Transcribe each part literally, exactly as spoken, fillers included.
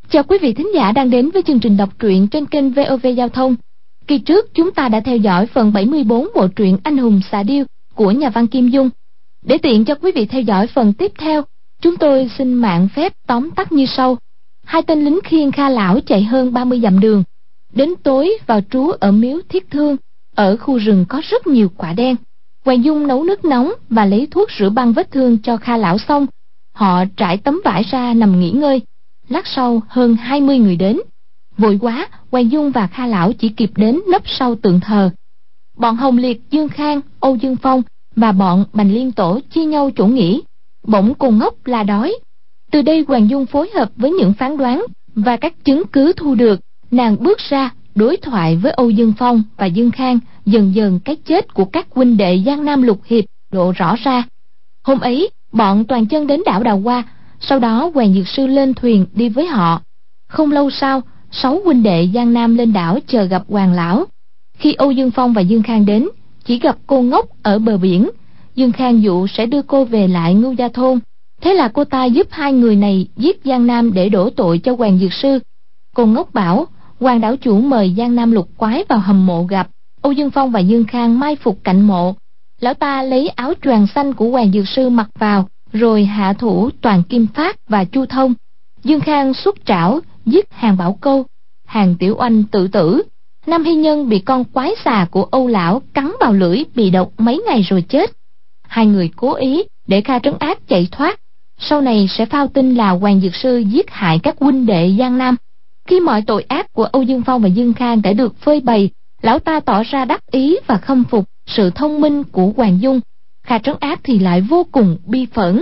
Chào quý vị thính giả đang đến với chương trình đọc truyện trên kênh vê o vê Giao thông. Kỳ trước chúng ta đã theo dõi phần bảy mươi bốn bộ truyện Anh hùng xạ điêu của nhà văn Kim Dung. Để tiện cho quý vị theo dõi phần tiếp theo, chúng tôi xin mạn phép tóm tắt như sau. Hai tên lính khiêng Kha lão chạy hơn ba mươi dặm đường, đến tối vào trú ở miếu Thiết Thương. Ở khu rừng có rất nhiều quả đen. Hoàng Dung nấu nước nóng và lấy thuốc rửa băng vết thương cho Kha lão xong, họ trải tấm vải ra nằm nghỉ ngơi. Lát sau hơn hai mươi người đến. Vội quá, Hoàng Dung và Kha lão chỉ kịp đến nấp sau tượng thờ. Bọn Hồng Liệt, Dương Khang, Âu Dương Phong và bọn Bành Liên Tổ chia nhau chỗ nghỉ. Bỗng Cô Ngốc la đói. Từ đây Hoàng Dung phối hợp với những phán đoán và các chứng cứ thu được, nàng bước ra đối thoại với Âu Dương Phong và Dương Khang. Dần dần cái chết của các huynh đệ Giang Nam Lục Hiệp lộ rõ ra. Hôm ấy bọn toàn chân đến đảo Đào Hoa. Sau đó Hoàng Dược Sư lên thuyền đi với họ. Không lâu sau, sáu huynh đệ Giang Nam lên đảo chờ gặp Hoàng lão. Khi Âu Dương Phong và Dương Khang đến, chỉ gặp Cô Ngốc ở bờ biển. Dương Khang dụ sẽ đưa cô về lại Ngưu Gia thôn. Thế là cô ta giúp hai người này giết Giang Nam để đổ tội cho Hoàng Dược Sư. Cô Ngốc bảo Hoàng đảo chủ mời Giang Nam Lục Quái vào hầm mộ gặp. Âu Dương Phong và Dương Khang mai phục cạnh mộ. Lão ta lấy áo choàng xanh của Hoàng Dược Sư mặc vào, rồi hạ thủ Toàn Kim Phát và Chu Thông. Dương Khang xuất trảo giết Hàng Bảo Câu. Hàng Tiểu Oanh tự tử. Nam Hy Nhân bị con quái xà của Âu lão cắn vào lưỡi, bị độc mấy ngày rồi chết. Hai người cố ý để Kha Trấn Ác chạy thoát, sau này sẽ phao tin là Hoàng Dược Sư giết hại các huynh đệ Giang Nam. Khi mọi tội ác của Âu Dương Phong và Dương Khang đã được phơi bày, lão ta tỏ ra đắc ý và khâm phục sự thông minh của Hoàng Dung. Kha Trấn Ác thì lại vô cùng bi phẫn.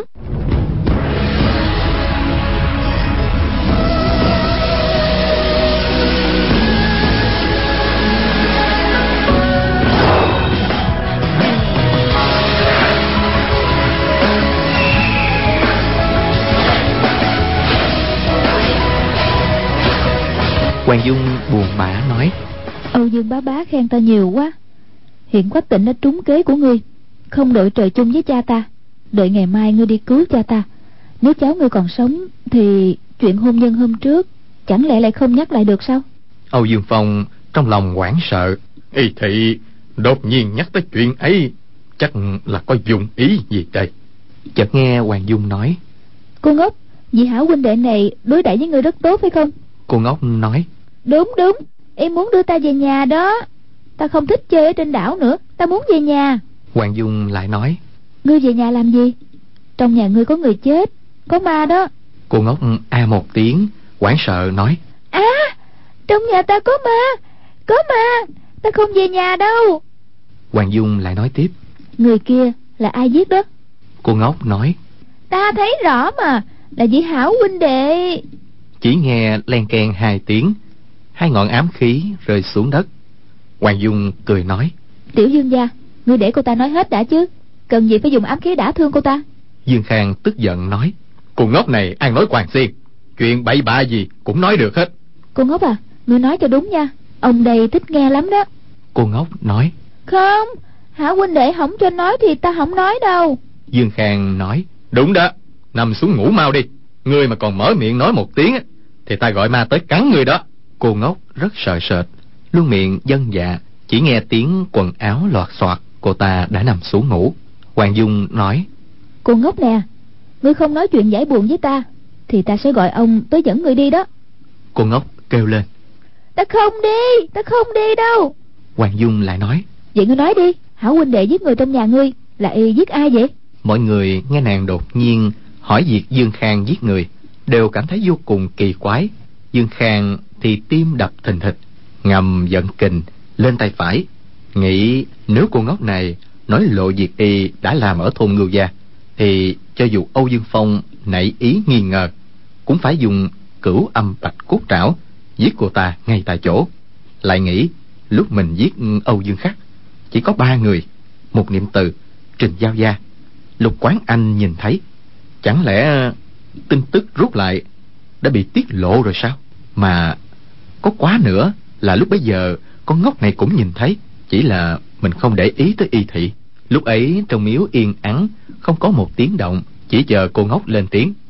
Hoàng Dung buồn bã nói: Âu Dương bá bá khen ta nhiều quá. Hiện Quách Tịnh đã trúng kế của ngươi, không đội trời chung với cha ta. Đợi ngày mai ngươi đi cứu cha ta. Nếu cháu ngươi còn sống thì chuyện hôn nhân hôm trước chẳng lẽ lại không nhắc lại được sao? Âu Dương Phong trong lòng hoảng sợ. Y thị đột nhiên nhắc tới chuyện ấy, chắc là có dụng ý gì đây? Chợt nghe Hoàng Dung nói: Cô Ngốc, vị hảo huynh đệ này đối đãi với ngươi rất tốt phải không? Cô Ngốc nói: Đúng đúng, em muốn đưa ta về nhà đó. Ta không thích chơi ở trên đảo nữa, ta muốn về nhà. Hoàng Dung lại nói: Ngươi về nhà làm gì? Trong nhà ngươi có người chết, có ma đó. Cô Ngốc a một tiếng, hoảng sợ nói: À, trong nhà ta có ma, có ma, ta không về nhà đâu. Hoàng Dung lại nói tiếp: Người kia là ai giết đó? Cô Ngốc nói: Ta thấy rõ mà, là vị hảo huynh đệ. Chỉ nghe len keng hai tiếng, hai ngọn ám khí rơi xuống đất. Hoàng Dung cười nói: Tiểu Dương gia, ngươi để cô ta nói hết đã chứ, cần gì phải dùng ám khí đả thương cô ta? Dương Khang tức giận nói: Cô Ngốc này ăn nói quàng xiên, chuyện bậy bạ gì cũng nói được hết. Cô Ngốc à, ngươi nói cho đúng nha, ông đây thích nghe lắm đó. Cô Ngốc nói: Không, hảo huynh đệ không cho nói thì ta không nói đâu. Dương Khang nói: Đúng đó, nằm xuống ngủ mau đi. Ngươi mà còn mở miệng nói một tiếng thì ta gọi ma tới cắn ngươi đó. Cô Ngốc rất sợ sệt, luôn miệng vâng dạ. Chỉ nghe tiếng quần áo loạt xoạt, cô ta đã nằm xuống ngủ. Hoàng Dung nói: Cô Ngốc nè, ngươi không nói chuyện giải buồn với ta thì ta sẽ gọi ông tới dẫn ngươi đi đó. Cô Ngốc kêu lên: Ta không đi, ta không đi đâu. Hoàng Dung lại nói: Vậy ngươi nói đi, hảo huynh đệ giết người trong nhà ngươi là y giết ai vậy? Mọi người nghe nàng đột nhiên hỏi việc Dương Khang giết người đều cảm thấy vô cùng kỳ quái. Dương Khang thì tim đập thình thịch, ngầm giận kình lên tay phải, nghĩ nếu cô Ngốc này nói lộ việc y đã làm ở thôn Ngưu Gia thì cho dù Âu Dương Phong nảy ý nghi ngờ cũng phải dùng cửu âm bạch cốt trảo giết cô ta ngay tại chỗ. Lại nghĩ lúc mình giết Âu Dương Khắc chỉ có ba người, một Niệm Từ, Trình Giao Gia, Lục Quán Anh nhìn thấy, chẳng lẽ tin tức rút lại đã bị tiết lộ rồi sao? Mà có quá nữa là lúc bấy giờ con Ngốc này cũng nhìn thấy, chỉ là mình không để ý tới y thị. Lúc ấy trong miếu yên ắng, không có một tiếng động, chỉ chờ cô Ngốc lên tiếng: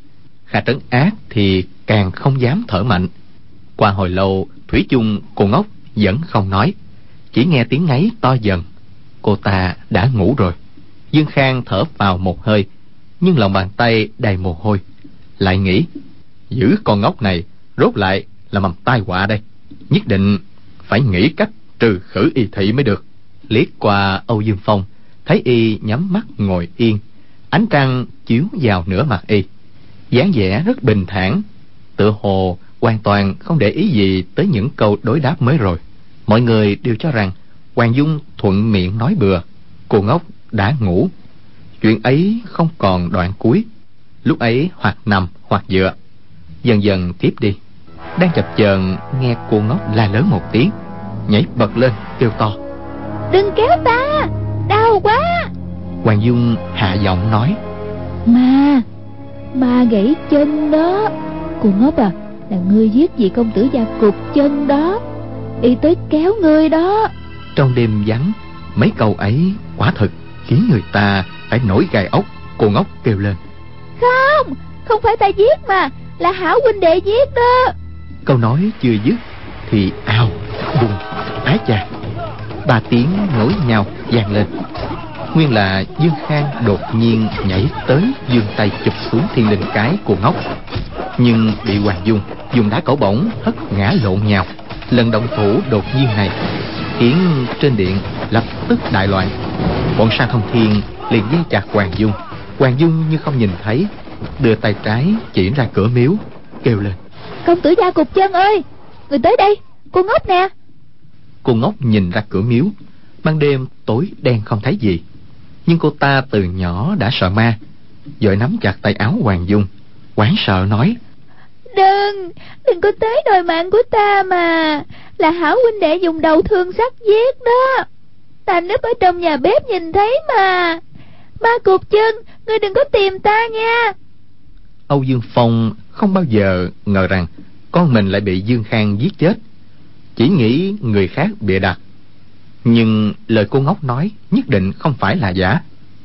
Kha trấn ác thì càng không dám thở mạnh. Qua hồi lâu, thủy chung cô ngốc vẫn không nói, chỉ nghe tiếng ngáy to dần. Cô ta đã ngủ rồi. Dương Khang thở vào một hơi, nhưng lòng bàn tay đầy mồ hôi. Lại nghĩ, giữ con ngốc này rốt lại là mầm tai họa đây, nhất định phải nghĩ cách trừ khử y thị mới được. Liếc qua Âu Dương Phong, thấy y nhắm mắt ngồi yên, ánh trăng chiếu vào nửa mặt y, dáng vẻ rất bình thản, tựa hồ hoàn toàn không để ý gì tới những câu đối đáp mới rồi. Mọi người đều cho rằng Hoàng Dung thuận miệng nói bừa, cô ngốc đã ngủ. Chuyện ấy không còn đoạn cuối. Lúc ấy hoặc nằm hoặc dựa, dần dần tiếp đi. Đang chập chờn nghe cô ngốc la lớn một tiếng, nhảy bật lên kêu to: Đừng kéo ta, đau quá. Hoàng Dung hạ giọng nói: Ma, ma gãy chân đó. Cô ngốc à, là ngươi giết vị công tử Gia Cục chân đó, y tới kéo ngươi đó. Trong đêm vắng, mấy câu ấy quả thực khiến người ta phải nổi gai ốc. Cô ngốc kêu lên: Không, không phải ta giết mà, là Hảo huynh đệ giết đó. Câu nói chưa dứt thì ào bùng ái chà, ba tiếng nối nhau vang lên. Nguyên là Dương Khang đột nhiên nhảy tới giương tay chụp xuống thiên linh cái của ngốc, nhưng bị Hoàng Dung dùng đá cẩu bổng hất ngã lộn nhào. Lần động thủ đột nhiên này khiến trên điện lập tức đại loạn. Bọn Sa Thông Thiên liền dây chặt Hoàng Dung. Hoàng Dung như không nhìn thấy, đưa tay trái chỉ ra cửa miếu, kêu lên: Công tử Gia Cục chân ơi, người tới đây, cô ngốc nè. Cô ngốc nhìn ra cửa miếu. Ban đêm tối đen không thấy gì, nhưng cô ta từ nhỏ đã sợ ma, vội nắm chặt tay áo Hoàng Dung, hoảng sợ nói: Đừng, đừng có tới đòi mạng của ta mà, là Hảo huynh đệ dùng đầu thương sắt giết đó. Ta núp ở trong nhà bếp nhìn thấy mà. Ma Cục chân, ngươi đừng có tìm ta nha. Âu Dương Phong không bao giờ ngờ rằng con mình lại bị Dương Khang giết chết, chỉ nghĩ người khác bịa đặt. Nhưng lời cô ngốc nói nhất định không phải là giả.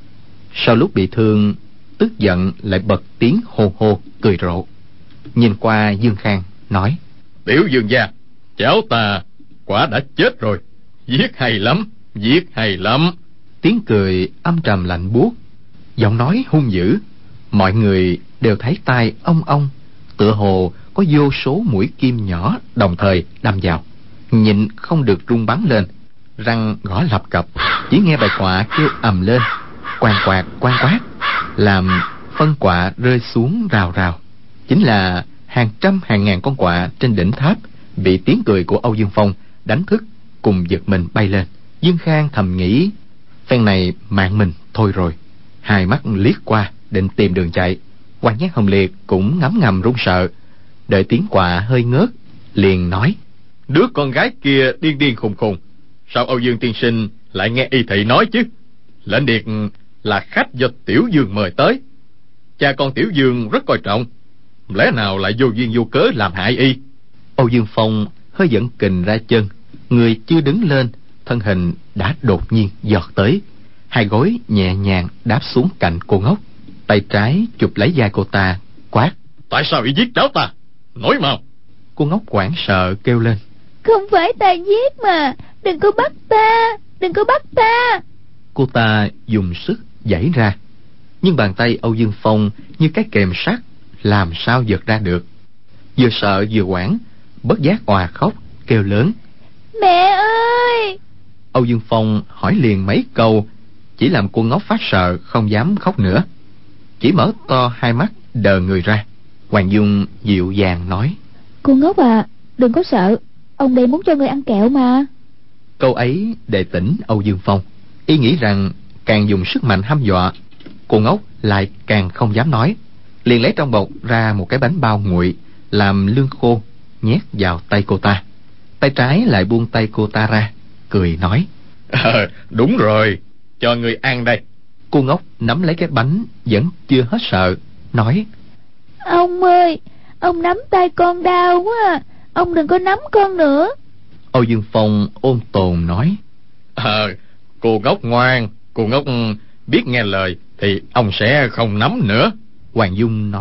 Sau lúc bị thương, tức giận lại bật tiếng hô hô cười rộ, nhìn qua Dương Khang nói: Tiểu Dương gia, cháu ta quả đã chết rồi. Giết hay lắm, giết hay lắm. Tiếng cười âm trầm lạnh buốt, giọng nói hung dữ. Mọi người đều thấy tai ong ong, tựa hồ có vô số mũi kim nhỏ đồng thời đâm vào, nhịn không được rung bắn lên, răng gõ lập cập. Chỉ nghe bài quạ kêu ầm lên, quang quạt quang quát, làm phân quạ rơi xuống rào rào. Chính là hàng trăm hàng ngàn con quạ trên đỉnh tháp bị tiếng cười của Âu Dương Phong đánh thức, cùng giật mình bay lên. Dương Khang thầm nghĩ, phen này mạng mình thôi rồi. Hai mắt liếc qua định tìm đường chạy. Quan Giác Hồng Liệt cũng ngấm ngầm run sợ. Đợi tiếng quạ hơi ngớt, liền nói: Đứa con gái kia điên điên khùng khùng, sao Âu Dương tiên sinh lại nghe y thị nói chứ? Lệnh điệt là khách do Tiểu Dương mời tới, cha con Tiểu Dương rất coi trọng, lẽ nào lại vô duyên vô cớ làm hại y? Âu Dương Phong hơi dẫn kình ra chân, người chưa đứng lên, thân hình đã đột nhiên giọt tới, hai gối nhẹ nhàng đáp xuống cạnh cô ngốc, tay trái chụp lấy vai cô ta, quát: Tại sao y giết cháu ta? Nói mau. Cô ngốc hoảng sợ kêu lên: Không phải ta giết mà, đừng có bắt ta, đừng có bắt ta. Cô ta dùng sức giãy ra, nhưng bàn tay Âu Dương Phong như cái kềm sắt, làm sao giật ra được. Vừa sợ vừa hoảng, bất giác òa khóc kêu lớn: Mẹ ơi! Âu Dương Phong hỏi liền mấy câu, chỉ làm cô ngốc phát sợ không dám khóc nữa, chỉ mở to hai mắt đờ người ra. Hoàng Dung dịu dàng nói: Cô ngốc à, đừng có sợ, ông đây muốn cho người ăn kẹo mà. Câu ấy đề tỉnh Âu Dương Phong. Y nghĩ rằng càng dùng sức mạnh hăm dọa, cô ngốc lại càng không dám nói, liền lấy trong bọc ra một cái bánh bao nguội làm lương khô, nhét vào tay cô ta. Tay trái lại buông tay cô ta ra, cười nói: à, đúng rồi, cho người ăn đây. Cô ngốc nắm lấy cái bánh vẫn chưa hết sợ, nói: Ông ơi, ông nắm tay con đau quá à, ông đừng có nắm con nữa. Âu Dương Phong ôn tồn nói: à, cô ngốc ngoan, cô ngốc biết nghe lời thì ông sẽ không nắm nữa. Hoàng Dung nói: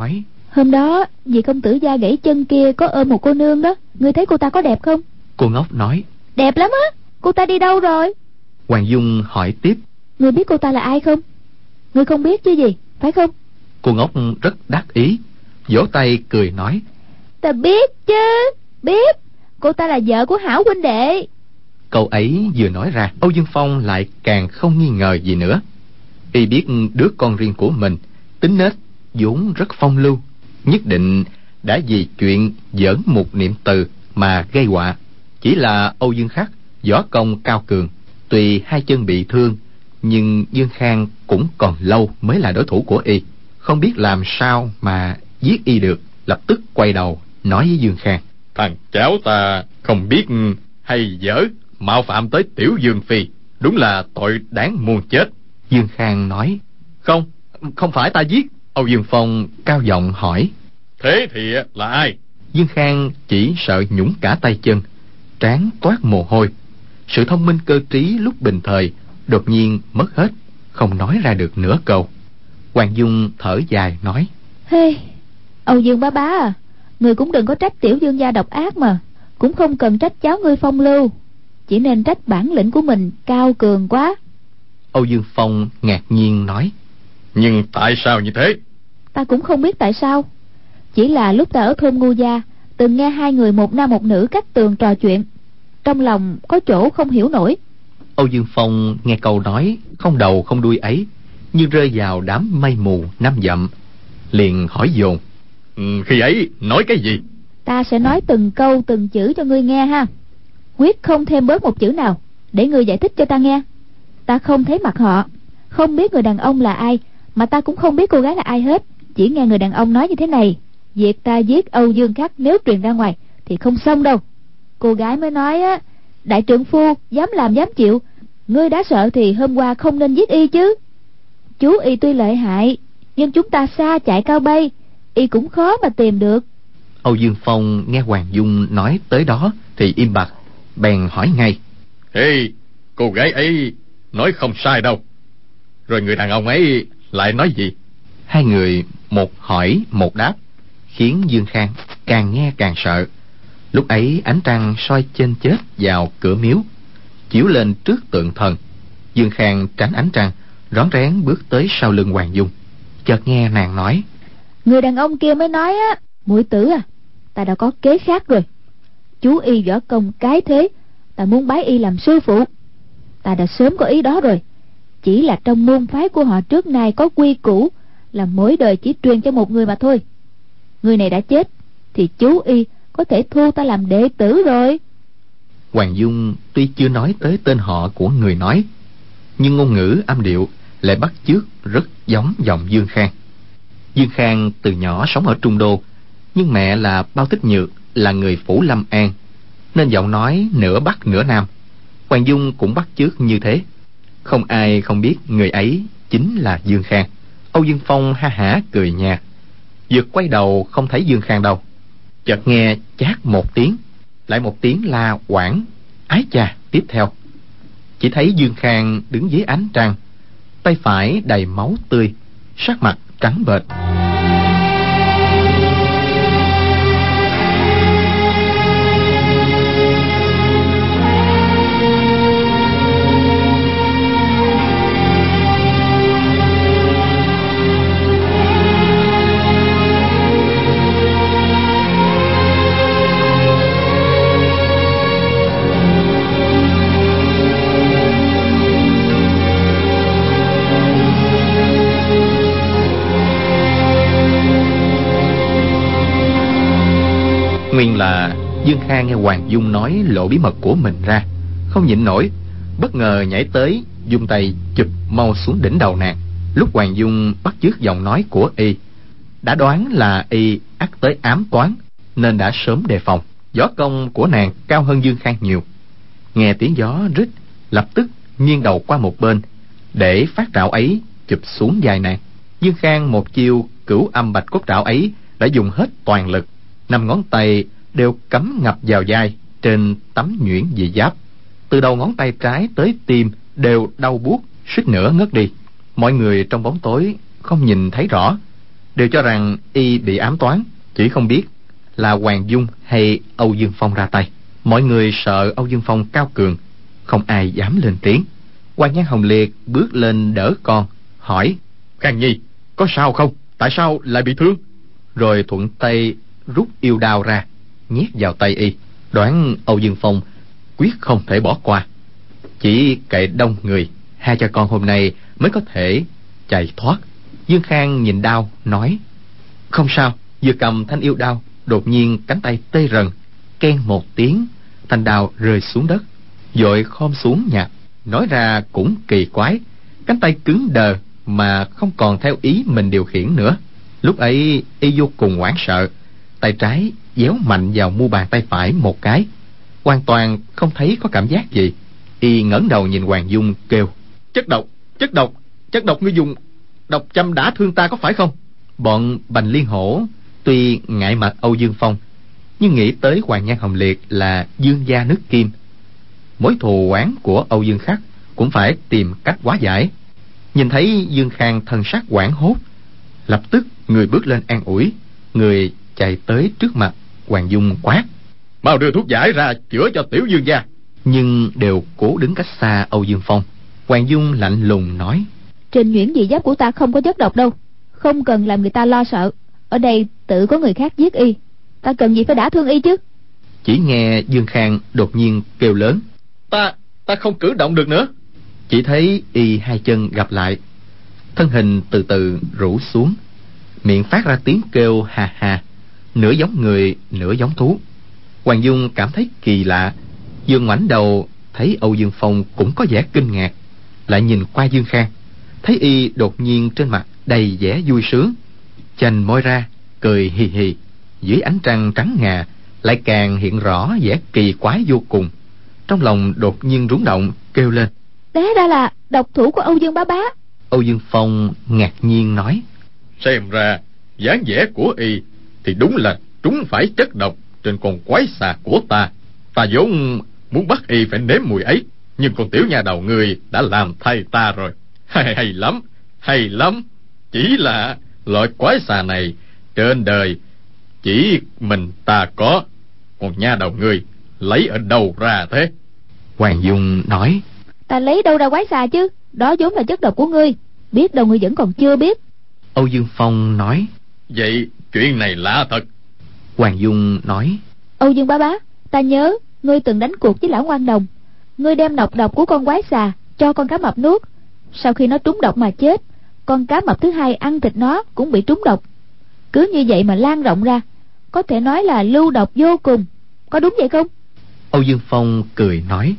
Hôm đó vị công tử da gãy chân kia có ôm một cô nương đó, ngươi thấy cô ta có đẹp không? Cô ngốc nói: Đẹp lắm á. Cô ta đi đâu rồi? Hoàng Dung hỏi tiếp: Ngươi biết cô ta là ai không? Ngươi không biết chứ gì, phải không? Cô ngốc rất đắc ý, vỗ tay cười nói: Ta biết chứ, biết. Cô ta là vợ của Hảo huynh đệ. Câu ấy vừa nói ra, Âu Dương Phong lại càng không nghi ngờ gì nữa. Y biết đứa con riêng của mình tính nết vốn rất phong lưu, nhất định đã vì chuyện giỡn một niệm từ mà gây họa. Chỉ là Âu Dương Khắc võ công cao cường, tuy hai chân bị thương, nhưng Dương Khang cũng còn lâu mới là đối thủ của Y. Không biết làm sao mà giết Y được, lập tức quay đầu nói với Dương Khang: Thằng cháu ta không biết hay dở, mạo phạm tới tiểu Dương phi, đúng là tội đáng muôn chết. Dương Khang nói: Không, không phải ta giết. Âu Dương Phong cao giọng hỏi: Thế thì là ai? Dương Khang chỉ sợ nhũng cả tay chân, trán toát mồ hôi. Sự thông minh cơ trí lúc bình thời đột nhiên mất hết, không nói ra được nửa câu. Hoàng Dung thở dài nói: Hey, Âu Dương bá bá à, người cũng đừng có trách tiểu Dương gia độc ác mà, cũng không cần trách cháu ngươi phong lưu, chỉ nên trách bản lĩnh của mình cao cường quá. Âu Dương Phong ngạc nhiên nói: Nhưng tại sao như thế? Ta cũng không biết tại sao, chỉ là lúc ta ở thôn Ngu Gia từng nghe hai người một nam một nữ cách tường trò chuyện, trong lòng có chỗ không hiểu nổi. Âu Dương Phong nghe câu nói không đầu không đuôi ấy như rơi vào đám mây mù năm dặm, liền hỏi dồn: ừ, Khi ấy nói cái gì? Ta sẽ nói từng câu từng chữ cho ngươi nghe ha, quyết không thêm bớt một chữ nào, để ngươi giải thích cho ta nghe. Ta không thấy mặt họ, không biết người đàn ông là ai, mà ta cũng không biết cô gái là ai hết. Chỉ nghe người đàn ông nói như thế này: việc ta giết Âu Dương Khắc nếu truyền ra ngoài thì không xong đâu. Cô gái mới nói á: đại trượng phu dám làm dám chịu, ngươi đã sợ thì hôm qua không nên giết Y chứ. Chú Y tuy lợi hại, nhưng chúng ta xa chạy cao bay, Y cũng khó mà tìm được. Âu Dương Phong nghe Hoàng Dung nói tới đó thì im bặt, bèn hỏi ngay: Ê, cô gái ấy nói không sai đâu, rồi người đàn ông ấy lại nói gì? Hai người một hỏi một đáp, khiến Dương Khang càng nghe càng sợ. Lúc ấy ánh trăng soi chênh chết vào cửa miếu, chiếu lên trước tượng thần. Dương Khang tránh ánh trăng, rón rén bước tới sau lưng Hoàng Dung. Chợt nghe nàng nói: Người đàn ông kia mới nói á: muội tử à, ta đã có kế khác rồi. Chú Y võ công cái thế, ta muốn bái Y làm sư phụ. Ta đã sớm có ý đó rồi, chỉ là trong môn phái của họ trước nay có quy củ là mỗi đời chỉ truyền cho một người mà thôi. Người này đã chết thì chú Y có thể thu ta làm đệ tử rồi. Hoàng Dung tuy chưa nói tới tên họ của người nói, nhưng ngôn ngữ âm điệu lại bắt chước rất giống giọng Dương Khang. Dương Khang từ nhỏ sống ở Trung Đô, nhưng mẹ là Bao Tích Nhược, là người phủ Lâm An, nên giọng nói nửa Bắc nửa Nam. Hoàng Dung cũng bắt chước như thế. Không ai không biết người ấy chính là Dương Khang. Âu Dương Phong ha hả cười nhạt, vừa quay đầu không thấy Dương Khang đâu. Chợt nghe chát một tiếng, lại một tiếng la quảng ái chà tiếp theo. Chỉ thấy Dương Khang đứng dưới ánh trăng, tay phải đầy máu tươi, sắc mặt trắng bệch. Nguyên là Dương Khang nghe Hoàng Dung nói lộ bí mật của mình ra, không nhịn nổi, bất ngờ nhảy tới, dùng tay chụp mau xuống đỉnh đầu nàng. Lúc Hoàng Dung bắt chước giọng nói của Y, đã đoán là Y ắt tới ám toán, nên đã sớm đề phòng. Võ công của nàng cao hơn Dương Khang nhiều. Nghe tiếng gió rít, lập tức nghiêng đầu qua một bên, để phát trảo ấy chụp xuống vai nàng. Dương Khang một chiêu cửu âm bạch cốt trảo ấy đã dùng hết toàn lực, năm ngón tay đều cắm ngập vào vai trên tấm nhuyễn dị giáp, từ đầu ngón tay trái tới tim đều đau buốt, suýt nữa ngất đi. Mọi người trong bóng tối không nhìn thấy rõ, đều cho rằng y bị ám toán, chỉ không biết là Hoàng Dung hay Âu Dương Phong ra tay. Mọi người sợ Âu Dương Phong cao cường, không ai dám lên tiếng. Hoàng Nhan Hồng Liệt bước lên đỡ con, hỏi: Khang Nhi, có sao không? Tại sao lại bị thương? Rồi thuận tay rút yêu đao ra, nhét vào tay y. Đoán Âu Dương Phong quyết không thể bỏ qua, chỉ cậy đông người, hai cha con hôm nay mới có thể chạy thoát. Dương Khang nhìn đao nói: Không sao. Vừa cầm thanh yêu đao, đột nhiên cánh tay tê rần, keng một tiếng, thanh đao rơi xuống đất, vội khom xuống nhặt. Nói ra cũng kỳ quái, cánh tay cứng đờ mà không còn theo ý mình điều khiển nữa. Lúc ấy y vô cùng hoảng sợ, tay trái déo mạnh vào mu bàn tay phải một cái, hoàn toàn không thấy có cảm giác gì. Y ngẩng đầu nhìn Hoàng Dung kêu: Chất độc, chất độc, chất độc ngươi dùng độc châm đã thương ta có phải không? Bọn Bành Liên Hổ tuy ngại mặt Âu Dương Phong, nhưng nghĩ tới Hoàng Nhan Hồng Liệt là Dương gia nước Kim, mối thù oán của Âu Dương Khắc cũng phải tìm cách hóa giải. Nhìn thấy Dương Khang thân sắc hoảng hốt, lập tức người bước lên an ủi. Người chạy tới trước mặt Hoàng Dung quát: Mau đưa thuốc giải ra chữa cho tiểu Dương gia. Nhưng đều cố đứng cách xa Âu Dương Phong. Hoàng Dung lạnh lùng nói: Trên nhuyễn dị giáp của ta không có chất độc đâu, không cần làm người ta lo sợ. Ở đây tự có người khác giết y, ta cần gì phải đả thương y chứ? Chỉ nghe Dương Khang đột nhiên kêu lớn: Ta, ta không cử động được nữa. Chỉ thấy y hai chân gặp lại, thân hình từ từ rũ xuống, miệng phát ra tiếng kêu hà hà, nửa giống người nửa giống thú. Hoàng Dung cảm thấy kỳ lạ, vừa ngoảnh đầu thấy Âu Dương Phong cũng có vẻ kinh ngạc, lại nhìn qua Dương Khang, thấy y đột nhiên trên mặt đầy vẻ vui sướng, chành môi ra cười hì hì, dưới ánh trăng trắng ngà lại càng hiện rõ vẻ kỳ quái vô cùng. Trong lòng đột nhiên rúng động, kêu lên: Té ra là độc thủ của Âu Dương bá bá. Âu Dương Phong ngạc nhiên nói: Xem ra dáng vẻ của y thì đúng là trúng phải chất độc trên con quái xà của ta. Ta vốn muốn bắt y phải nếm mùi ấy, nhưng con tiểu nhà đầu người đã làm thay ta rồi. Hay, hay lắm, hay lắm. Chỉ là loại quái xà này trên đời chỉ mình ta có, còn nha đầu người lấy ở đâu ra thế? Hoàng Dung nói: Ta lấy đâu ra quái xà chứ, đó vốn là chất độc của ngươi, biết đâu ngươi vẫn còn chưa biết. Âu Dương Phong nói: Vậy chuyện này lạ thật. Hoàng Dung nói: Âu Dương bá bá, ta nhớ ngươi từng đánh cuộc với lão ngoan đồng, ngươi đem nọc độc của con quái xà cho con cá mập nuốt, sau khi nó trúng độc mà chết, con cá mập thứ hai ăn thịt nó cũng bị trúng độc. Cứ như vậy mà lan rộng ra, có thể nói là lưu độc vô cùng, có đúng vậy không? Âu Dương Phong cười nói: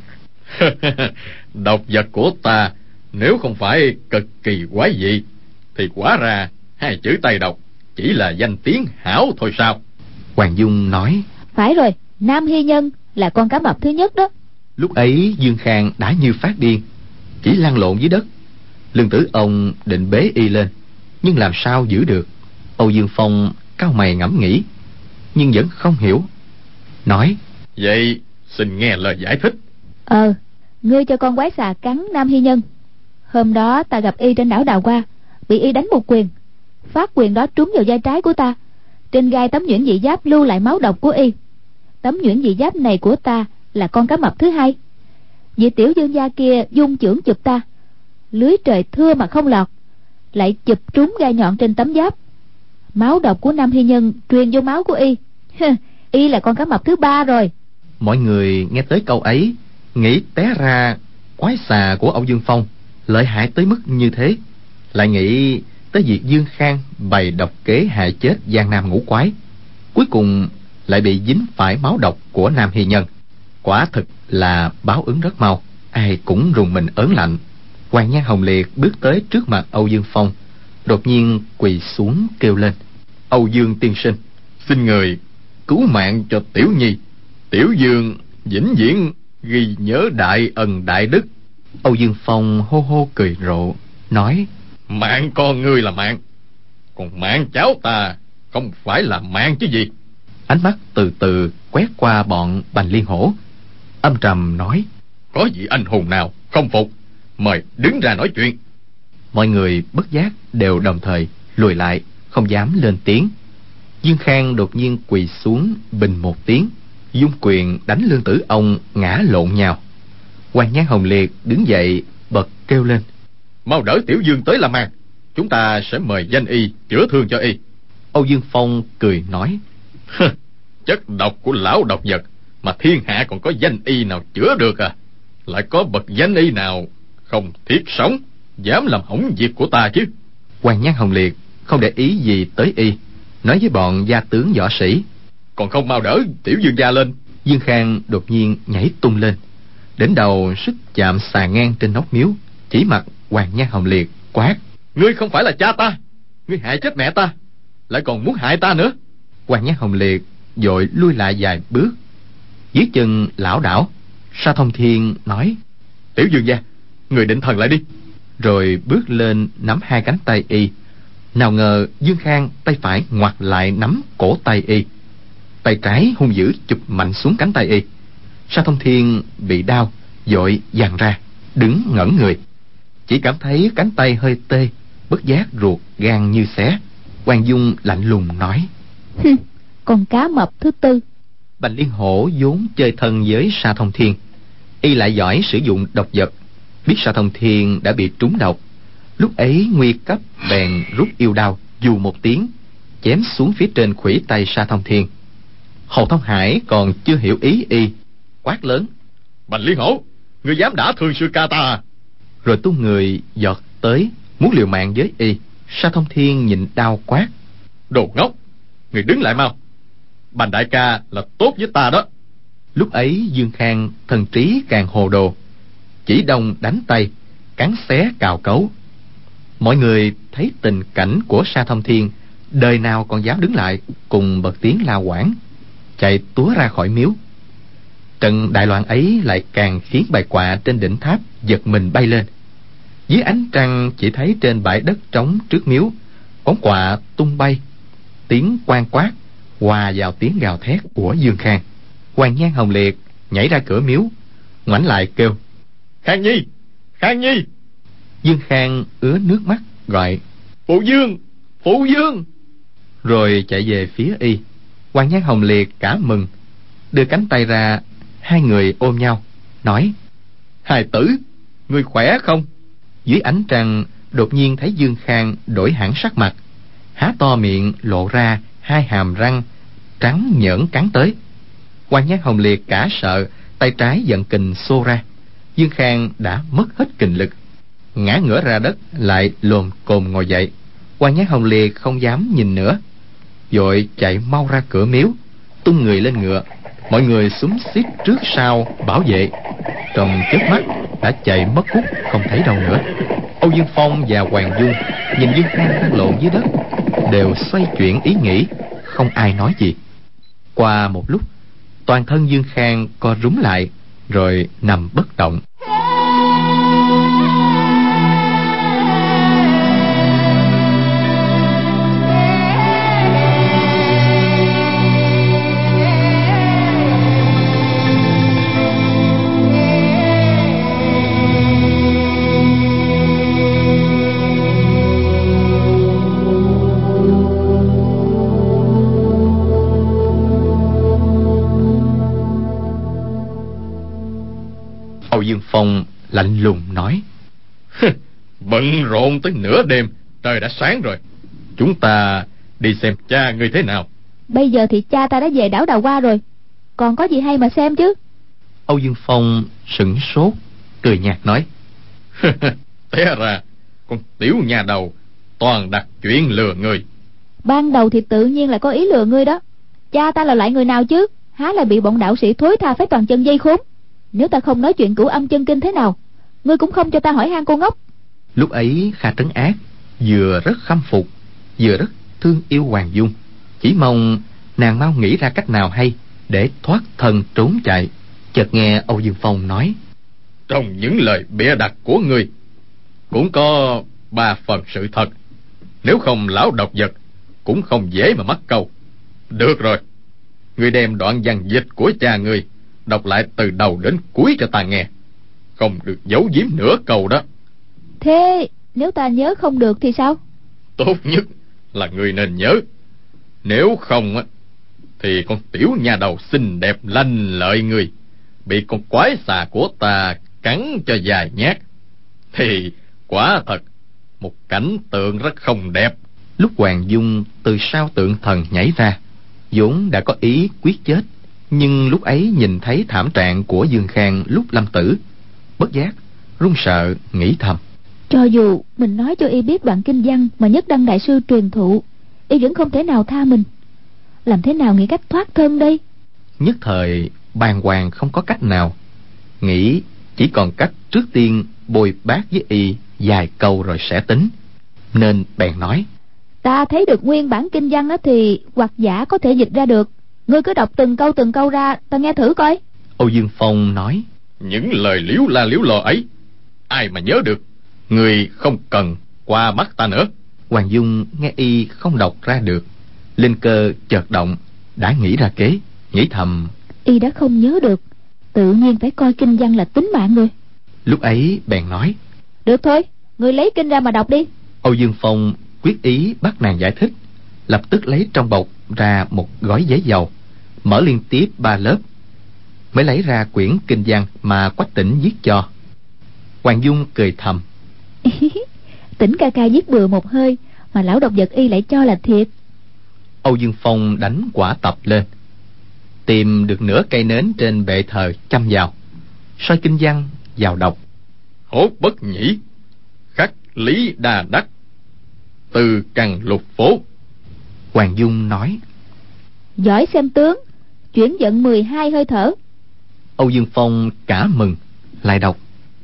Độc vật của ta nếu không phải cực kỳ quái dị thì quả ra hai chữ Tây độc chỉ là danh tiếng hảo thôi sao? Hoàng Dung nói: Phải rồi, Nam Hy Nhân là con cá mập thứ nhất đó. Lúc ấy Dương Khang đã như phát điên, chỉ lăn lộn dưới đất. Lương Tử ông định bế y lên, nhưng làm sao giữ được. Âu Dương Phong cau mày ngẫm nghĩ, nhưng vẫn không hiểu, nói: Vậy xin nghe lời giải thích. Ờ, ngươi cho con quái xà cắn Nam Hy Nhân. Hôm đó ta gặp y trên đảo Đào Hoa, bị y đánh một quyền, phát quyền đó trúng vào vai trái của ta. Trên gai tấm nhuyễn dị giáp lưu lại máu độc của y. Tấm nhuyễn dị giáp này của ta là con cá mập thứ hai. Vị tiểu Dương gia kia dung chưởng chụp ta, lưới trời thưa mà không lọt, lại chụp trúng gai nhọn trên tấm giáp. Máu độc của Nam Hy Nhân truyền vô máu của y. Y là con cá mập thứ ba rồi. Mọi người nghe tới câu ấy, nghĩ té ra quái xà của Âu Dương Phong lợi hại tới mức như thế, lại nghĩ tới việc Dương Khang bày độc kế hại chết Giang Nam ngũ quái, cuối cùng lại bị dính phải máu độc của Nam Hy Nhân. Quả thực là báo ứng rất mau, ai cũng rùng mình ớn lạnh. Hoàng Nhan Hồng Liệt bước tới trước mặt Âu Dương Phong, đột nhiên quỳ xuống kêu lên: Âu Dương tiên sinh, xin người cứu mạng cho tiểu nhi. Tiểu Dương vĩnh viễn ghi nhớ đại ân đại đức. Âu Dương Phong hô hô cười rộ, nói: Mạng con ngươi là mạng, còn mạng cháu ta không phải là mạng chứ gì. Ánh mắt từ từ quét qua bọn Bành Liên Hổ, âm trầm nói: Có vị anh hùng nào không phục, mời đứng ra nói chuyện. Mọi người bất giác đều đồng thời lùi lại, không dám lên tiếng. Dương Khang đột nhiên quỳ xuống bình một tiếng, dung quyền đánh Lương Tử Ông ngã lộn nhào. Hoàng Nhan Hồng Liệt đứng dậy bật kêu lên: Mau đỡ Tiểu Dương tới làm màn, chúng ta sẽ mời danh y chữa thương cho y. Âu Dương Phong cười nói: Chất độc của lão độc vật mà thiên hạ còn có danh y nào chữa được à? Lại có bậc danh y nào không thiết sống dám làm hỏng việc của ta chứ? Hoàng Nhan Hồng Liệt không để ý gì tới y, nói với bọn gia tướng võ sĩ: Còn không mau đỡ Tiểu Dương gia lên. Dương Khang đột nhiên nhảy tung lên, đến đầu suýt chạm xà ngang trên nóc miếu, chỉ mặt Hoàng Nhan Hồng Liệt quát: Ngươi không phải là cha ta, ngươi hại chết mẹ ta, lại còn muốn hại ta nữa. Hoàng Nhan Hồng Liệt vội lui lại vài bước, dưới chân lảo đảo. Sa Thông Thiên nói: Tiểu Dương gia, người định thần lại đi. Rồi bước lên nắm hai cánh tay y. Nào ngờ Dương Khang tay phải ngoặt lại nắm cổ tay y, tay trái hung dữ chụp mạnh xuống cánh tay y. Sa Thông Thiên bị đau, vội giằng ra đứng ngẩn người, chỉ cảm thấy cánh tay hơi tê, bất giác ruột gan như xé. Hoàng Dung lạnh lùng nói: Con cá mập thứ tư. Bành Liên Hổ vốn chơi thân với Sa Thông Thiên, y lại giỏi sử dụng độc vật, biết Sa Thông Thiên đã bị trúng độc, lúc ấy nguy cấp bèn rút yêu đao, dù một tiếng chém xuống phía trên khuỷu tay Sa Thông Thiên. Hồ Thông Hải còn chưa hiểu ý y, quát lớn: Bành Liên Hổ, ngươi dám đả thương sư ca ta à? Rồi tung người giọt tới muốn liều mạng với y. Sa Thông Thiên nhịn đau quát: Đồ ngốc, ngươi đứng lại mau, Bành đại ca là tốt với ta đó. Lúc ấy Dương Khang thần trí càng hồ đồ, chỉ đông đánh tay, cắn xé cào cấu. Mọi người thấy tình cảnh của Sa Thông Thiên, đời nào còn dám đứng lại, cùng bật tiếng la quảng, chạy túa ra khỏi miếu. Trận đại loạn ấy lại càng khiến bài quạ trên đỉnh tháp giật mình bay lên. Dưới ánh trăng chỉ thấy trên bãi đất trống trước miếu, bóng quạ tung bay, tiếng quan quát hòa vào tiếng gào thét của Dương Khang. Hoàng Nhan Hồng Liệt nhảy ra cửa miếu, ngoảnh lại kêu: Khang Nhi, Khang Nhi. Dương Khang ứa nước mắt gọi: Phụ Dương, Phụ Dương. Rồi chạy về phía y. Hoàng Nhan Hồng Liệt cả mừng, đưa cánh tay ra, hai người ôm nhau nói: Hài tử, ngươi khỏe không? Dưới ánh trăng đột nhiên thấy Dương Khang đổi hẳn sắc mặt, há to miệng lộ ra hai hàm răng trắng nhởn cắn tới. Hoàng Nhan Hồng Liệt cả sợ, tay trái giận kình xô ra. Dương Khang đã mất hết kình lực, ngã ngửa ra đất, lại lồm cồm ngồi dậy. Hoàng Nhan Hồng Liệt không dám nhìn nữa, vội chạy mau ra cửa miếu, tung người lên ngựa. Mọi người xúm xít trước sau bảo vệ, trong chớp mắt đã chạy mất hút không thấy đâu nữa. Âu Dương Phong và Hoàng Dung nhìn Dương Khang lăn lộn dưới đất, đều xoay chuyển ý nghĩ, không ai nói gì. Qua một lúc, toàn thân Dương Khang co rúm lại, rồi nằm bất động. Âu Dương Phong lạnh lùng nói: Bận rộn tới nửa đêm, trời đã sáng rồi, chúng ta đi xem cha ngươi thế nào. Bây giờ thì cha ta đã về đảo Đào Hoa rồi, còn có gì hay mà xem chứ? Âu Dương Phong sửng sốt, cười nhạt nói: Té ra con tiểu nhà đầu toàn đặt chuyện lừa người. Ban đầu thì tự nhiên là có ý lừa ngươi đó. Cha ta là loại người nào chứ, há là bị bọn đạo sĩ thối tha phải toàn chân dây khốn. Nếu ta không nói chuyện Cửu Âm chân kinh thế nào, ngươi cũng không cho ta hỏi han cô ngốc. Lúc ấy Kha Trấn Ác vừa rất khâm phục, vừa rất thương yêu Hoàng Dung, chỉ mong nàng mau nghĩ ra cách nào hay để thoát thân trốn chạy. Chợt nghe Âu Dương Phong nói: Trong những lời bịa đặt của ngươi cũng có ba phần sự thật, nếu không lão độc vật cũng không dễ mà mắc câu. Được rồi, ngươi đem đoạn văn dịch của cha ngươi đọc lại từ đầu đến cuối cho ta nghe, không được giấu giếm nửa câu đó. Thế nếu ta nhớ không được thì sao? Tốt nhất là người nên nhớ. Nếu không á, thì con tiểu nha đầu xinh đẹp lanh lợi người bị con quái xà của ta cắn cho dài nhát, thì quả thật một cảnh tượng rất không đẹp. Lúc Hoàng Dung từ sau tượng thần nhảy ra, vốn đã có ý quyết chết, nhưng lúc ấy nhìn thấy thảm trạng của Dương Khang lúc lâm tử, bất giác run sợ nghĩ thầm: cho dù mình nói cho y biết đoạn kinh văn mà Nhất Đăng đại sư truyền thụ, y vẫn không thể nào tha mình. Làm thế nào nghĩ cách thoát thân đây? Nhất thời bàng hoàng không có cách nào, nghĩ chỉ còn cách trước tiên bồi bác với y vài câu rồi sẽ tính, nên bèn nói: ta thấy được nguyên bản kinh văn á thì hoặc giả có thể dịch ra được. Ngươi cứ đọc từng câu từng câu ra, ta nghe thử coi. Âu Dương Phong nói: những lời liếu la liếu lo ấy ai mà nhớ được, người không cần qua mắt ta nữa. Hoàng Dung nghe y không đọc ra được, linh cơ chợt động, đã nghĩ ra kế, nghĩ thầm: y đã không nhớ được, tự nhiên phải coi kinh văn là tính mạng rồi. Lúc ấy bèn nói: được thôi, ngươi lấy kinh ra mà đọc đi. Âu Dương Phong quyết ý bắt nàng giải thích, lập tức lấy trong bọc ra một gói giấy dầu, mở liên tiếp ba lớp, mới lấy ra quyển kinh văn mà Quách Tĩnh viết cho. Hoàng Dung cười thầm: Tĩnh ca ca viết bừa một hơi mà lão độc vật y lại cho là thiệt. Âu Dương Phong đánh quả tập lên, tìm được nửa cây nến trên bệ thờ châm vào, soi kinh văn vào đọc: hốt bất nhĩ, khắc lý đa đắc, từ cằn lục phố. Hoàng Dung nói: giỏi xem tướng, chuyển vận mười hai hơi thở. Âu Dương Phong cả mừng, lại đọc: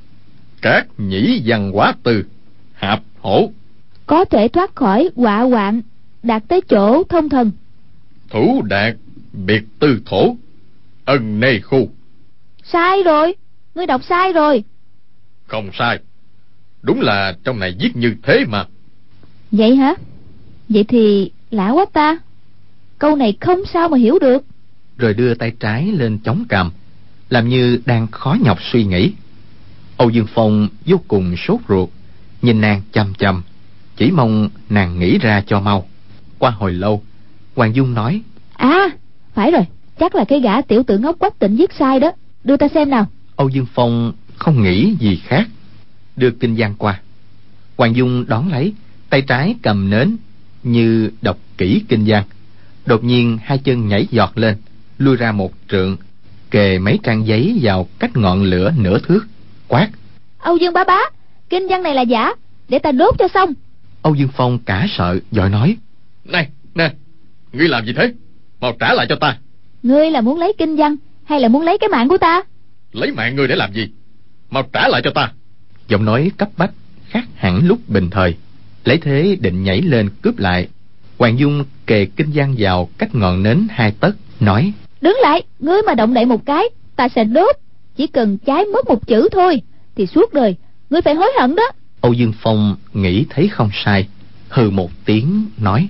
các nhĩ văn hóa từ, hạp hổ, có thể thoát khỏi họa hoạn, đạt tới chỗ thông thần. thủ đạt biệt tư thổ, ân nê khu. Sai rồi, ngươi đọc sai rồi. Không sai, đúng là trong này viết như thế mà. Vậy hả? Vậy thì lạ quá ta, câu này không sao mà hiểu được. Rồi đưa tay trái lên chống cằm, làm như đang khó nhọc suy nghĩ. Âu Dương Phong vô cùng sốt ruột, nhìn nàng chằm chằm, chỉ mong nàng nghĩ ra cho mau. Qua hồi lâu, Hoàng Dung nói: à, phải rồi, chắc là cái gã tiểu tử ngốc Quách Tĩnh viết sai đó, đưa ta xem nào. Âu Dương Phong không nghĩ gì khác, đưa kinh văn qua. Hoàng Dung đón lấy, tay trái cầm nến như đọc kỹ kinh văn. Đột nhiên hai chân nhảy giọt lên, lui ra một trượng, kề mấy trang giấy vào cách ngọn lửa nửa thước, quát: Âu Dương bá bá, kinh văn này là giả, để ta đốt cho xong. Âu Dương Phong cả sợ, vội nói: Này, nè, ngươi làm gì thế? Mau trả lại cho ta. Ngươi là muốn lấy kinh văn hay là muốn lấy cái mạng của ta? Lấy mạng ngươi để làm gì? Mau trả lại cho ta. Giọng nói cấp bách, khác hẳn lúc bình thời, lấy thế định nhảy lên cướp lại. Hoàng Dung kề kinh văn vào cách ngọn nến hai tấc, nói: Đứng lại, ngươi mà động đậy một cái, ta sẽ đốt. Chỉ cần cháy mất một chữ thôi thì suốt đời ngươi phải hối hận đó. Âu Dương Phong nghĩ thấy không sai, hừ một tiếng nói: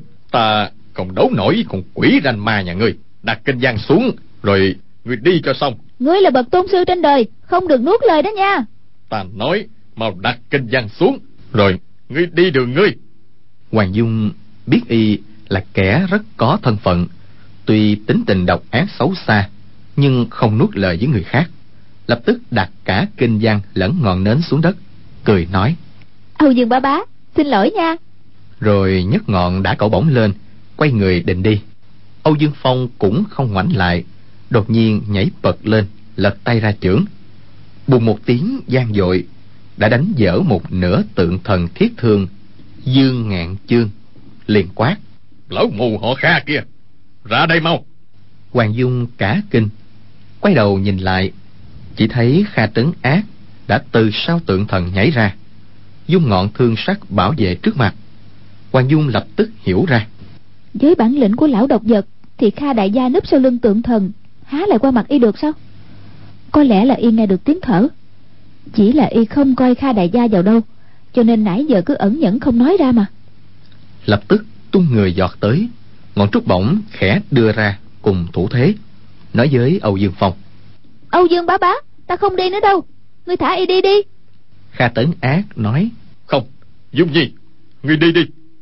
Ta không đấu nổi với con quỷ ranh ma nhà ngươi. Đặt kinh văn xuống rồi ngươi đi cho xong. Ngươi là bậc tôn sư trên đời, không được nuốt lời đó nha. Ta nói mau đặt kinh văn xuống rồi ngươi đi đường ngươi. Hoàng Dung biết y là kẻ rất có thân phận, tuy tính tình độc ác xấu xa, nhưng không nuốt lời với người khác, lập tức đặt cả kinh văn lẫn ngọn nến xuống đất, cười nói: Âu Dương bá bá, xin lỗi nha. Rồi nhấc ngọn đã cẩu bổng lên, quay người định đi. Âu Dương Phong cũng không ngoảnh lại, đột nhiên nhảy bật lên, lật tay ra chưởng, bùng một tiếng vang dội, đã đánh vỡ một nửa tượng thần thiết thương Dương Ngạn Chương, liền quát: Lão mù họ Kha kia, ra đây mau. Hoàng Dung cả kinh, quay đầu nhìn lại, chỉ thấy Kha Trấn Ác đã từ sau tượng thần nhảy ra, dung ngọn thương sắc bảo vệ trước mặt. Hoàng Dung lập tức hiểu ra, với bản lĩnh của lão độc vật thì Kha đại gia núp sau lưng tượng thần há lại qua mặt y được sao? Có lẽ là y nghe được tiếng thở, chỉ là y không coi Kha đại gia vào đâu, cho nên nãy giờ cứ ẩn nhẫn không nói ra mà. Lập tức tung người giọt tới, ngọn trúc bổng khẽ đưa ra cùng thủ thế, nói với Âu Dương Phong: Âu Dương bá bá, ta không đi nữa đâu, ngươi thả y đi đi. Kha Tấn Ác nói: Không, Dung Nhi, ngươi đi đi.